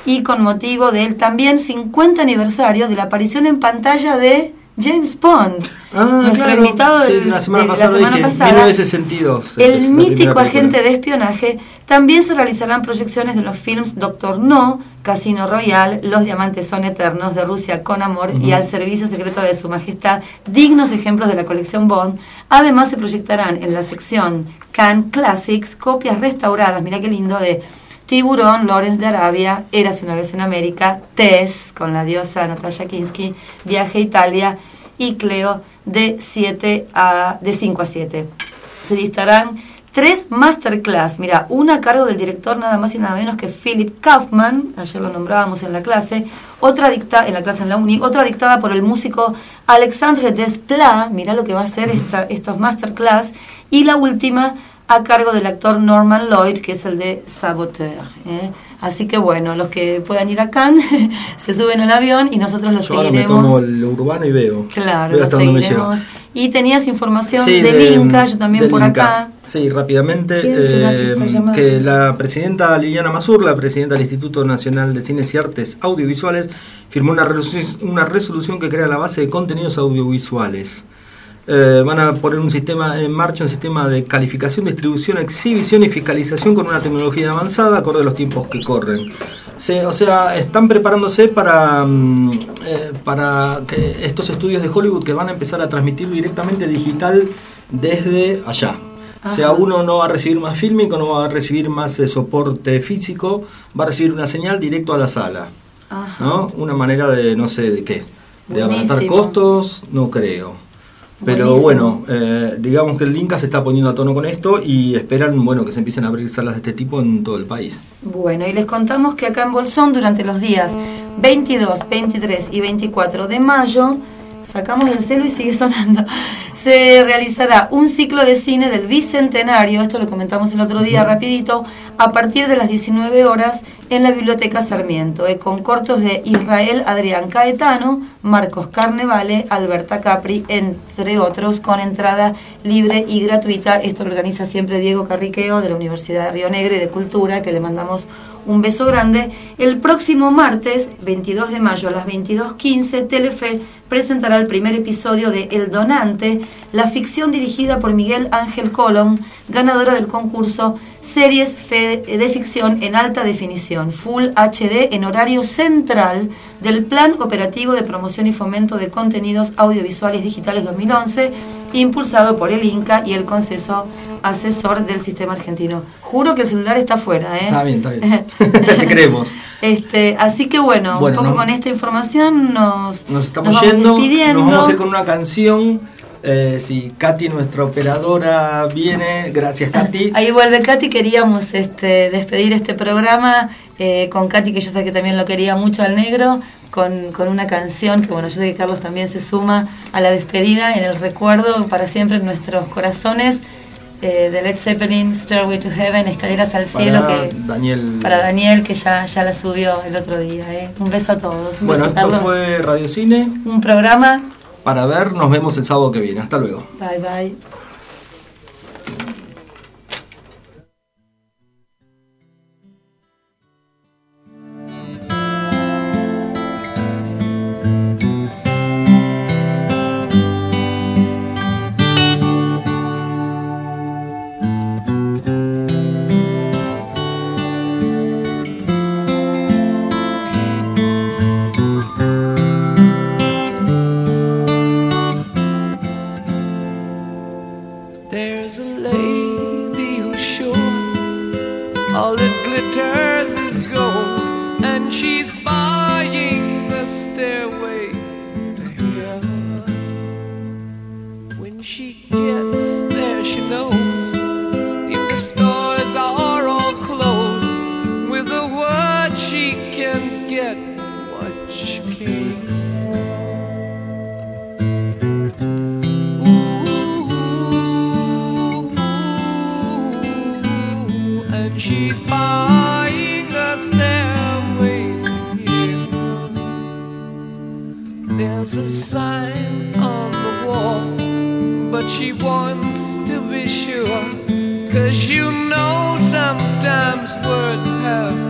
y con motivo del también cincuenta aniversario de la aparición en pantalla de James Bond, ah, nuestro claro. invitado Sí, del- la semana de pasada, la semana dije, pasada, mil novecientos sesenta y dos, el es la mítico primera agente película. de espionaje. También se realizarán proyecciones de los films Doctor No, Casino Royale, Los Diamantes Son Eternos, De Rusia con Amor y Ujú. Al Servicio Secreto de Su Majestad, dignos ejemplos de la colección Bond. Además se proyectarán en la sección Cannes Classics copias restauradas, mira qué lindo, de Tiburón, Lawrence de Arabia, Érase una vez en América, Tess, con la diosa Natasha Kinski, Viaje a Italia y Cleo de siete a de cinco a siete. Se dictarán tres masterclass, mira, una a cargo del director nada más y nada menos que Philip Kaufman, ayer lo nombrábamos en la clase, otra dicta en la clase en la uni, otra dictada por el músico Alexandre Desplat, mira lo que va a ser esta, estos masterclass, y la última a cargo del actor Norman Lloyd, que es el de Saboteur. ¿eh? Así que bueno, los que puedan ir a Cannes se suben al avión y nosotros los Yo ahora me seguiremos. tomo el urbano y veo. Claro, Veo lo hasta dónde me seguiremos. lleva. Y tenías información Sí, del de- Inca, yo también del por Inca. acá. Sí, rápidamente. ¿Quién será que eh, está llamando? que la presidenta Liliana Mazur, la presidenta del Instituto Nacional de Cines y Artes Audiovisuales, firmó una resolución, una resolución que crea la base de contenidos audiovisuales. Eh, van a poner un sistema en marcha, un sistema de calificación, distribución, exhibición y fiscalización con una tecnología avanzada acorde a los tiempos que corren. Sí, o sea, están preparándose para, mm, eh, para que estos estudios de Hollywood que van a empezar a transmitir directamente digital desde allá. O sea, Ajá. uno no va a recibir más filming, no va a recibir más eh, soporte físico, va a recibir una señal directo a la sala. Ajá. ¿No? Una manera de, no sé de qué, de abaratar Buenísimo. costos, no creo. Pero Buenísimo. bueno, eh, digamos que el Inca se está poniendo a tono con esto y esperan, bueno, que se empiecen a abrir salas de este tipo en todo el país. Bueno, y les contamos que acá en Bolsón durante los días veintidós, veintitrés y veinticuatro de mayo, sacamos el celu y sigue sonando, se realizará un ciclo de cine del Bicentenario, esto lo comentamos el otro día rapidito, a partir de las diecinueve horas en la Biblioteca Sarmiento, eh, con cortos de Israel Adrián Caetano, Marcos Carnevale, Alberta Capri, entre otros, con entrada libre y gratuita. Esto lo organiza siempre Diego Carriqueo de la Universidad de Río Negro y de Cultura, que le mandamos un beso grande. El próximo martes, veintidós de mayo a las veintidós quince, Telefe presentará el primer episodio de El Donante, la ficción dirigida por Miguel Ángel Colom, ganadora del concurso Series Fe- de Ficción en Alta Definición, Full H D en horario central del Plan Operativo de Promoción y Fomento de Contenidos Audiovisuales Digitales dos mil once, impulsado por el Inca y el Consejo Asesor del Sistema Argentino. Juro que el celular está afuera, ¿eh? Está bien, está bien. Te creemos. Este, así que bueno, Bueno, un poco no- con esta información nos, Nos estamos nos vamos yendo, despidiendo. nos vamos a ir con una canción. Eh, si Katy, nuestra operadora, viene, gracias Katy. Ahí vuelve Katy, queríamos este, despedir este programa eh, con Katy, que yo sé que también lo quería mucho al negro, con, con una canción que bueno, yo sé que Carlos también se suma a la despedida, en el recuerdo para siempre en nuestros corazones, eh, de Led Zeppelin, Stairway to Heaven, Escaleras al Cielo, Para que Daniel. para Daniel, que ya, ya la subió el otro día. Eh. Un beso a todos. Un Bueno, beso, esto Carlos. fue Radio Cine. Un programa. Para ver, nos vemos el sábado que viene. Hasta luego. Bye, bye. There's a lady who's sure all that glitters is gold, and she's buying the stairway to heaven. When she gets there, she knows if the stores are all closed, with a word she can get what she came for. And she's buying a stairway to heaven. There's a sign on the wall, but she wants to be sure, 'cause you know sometimes words have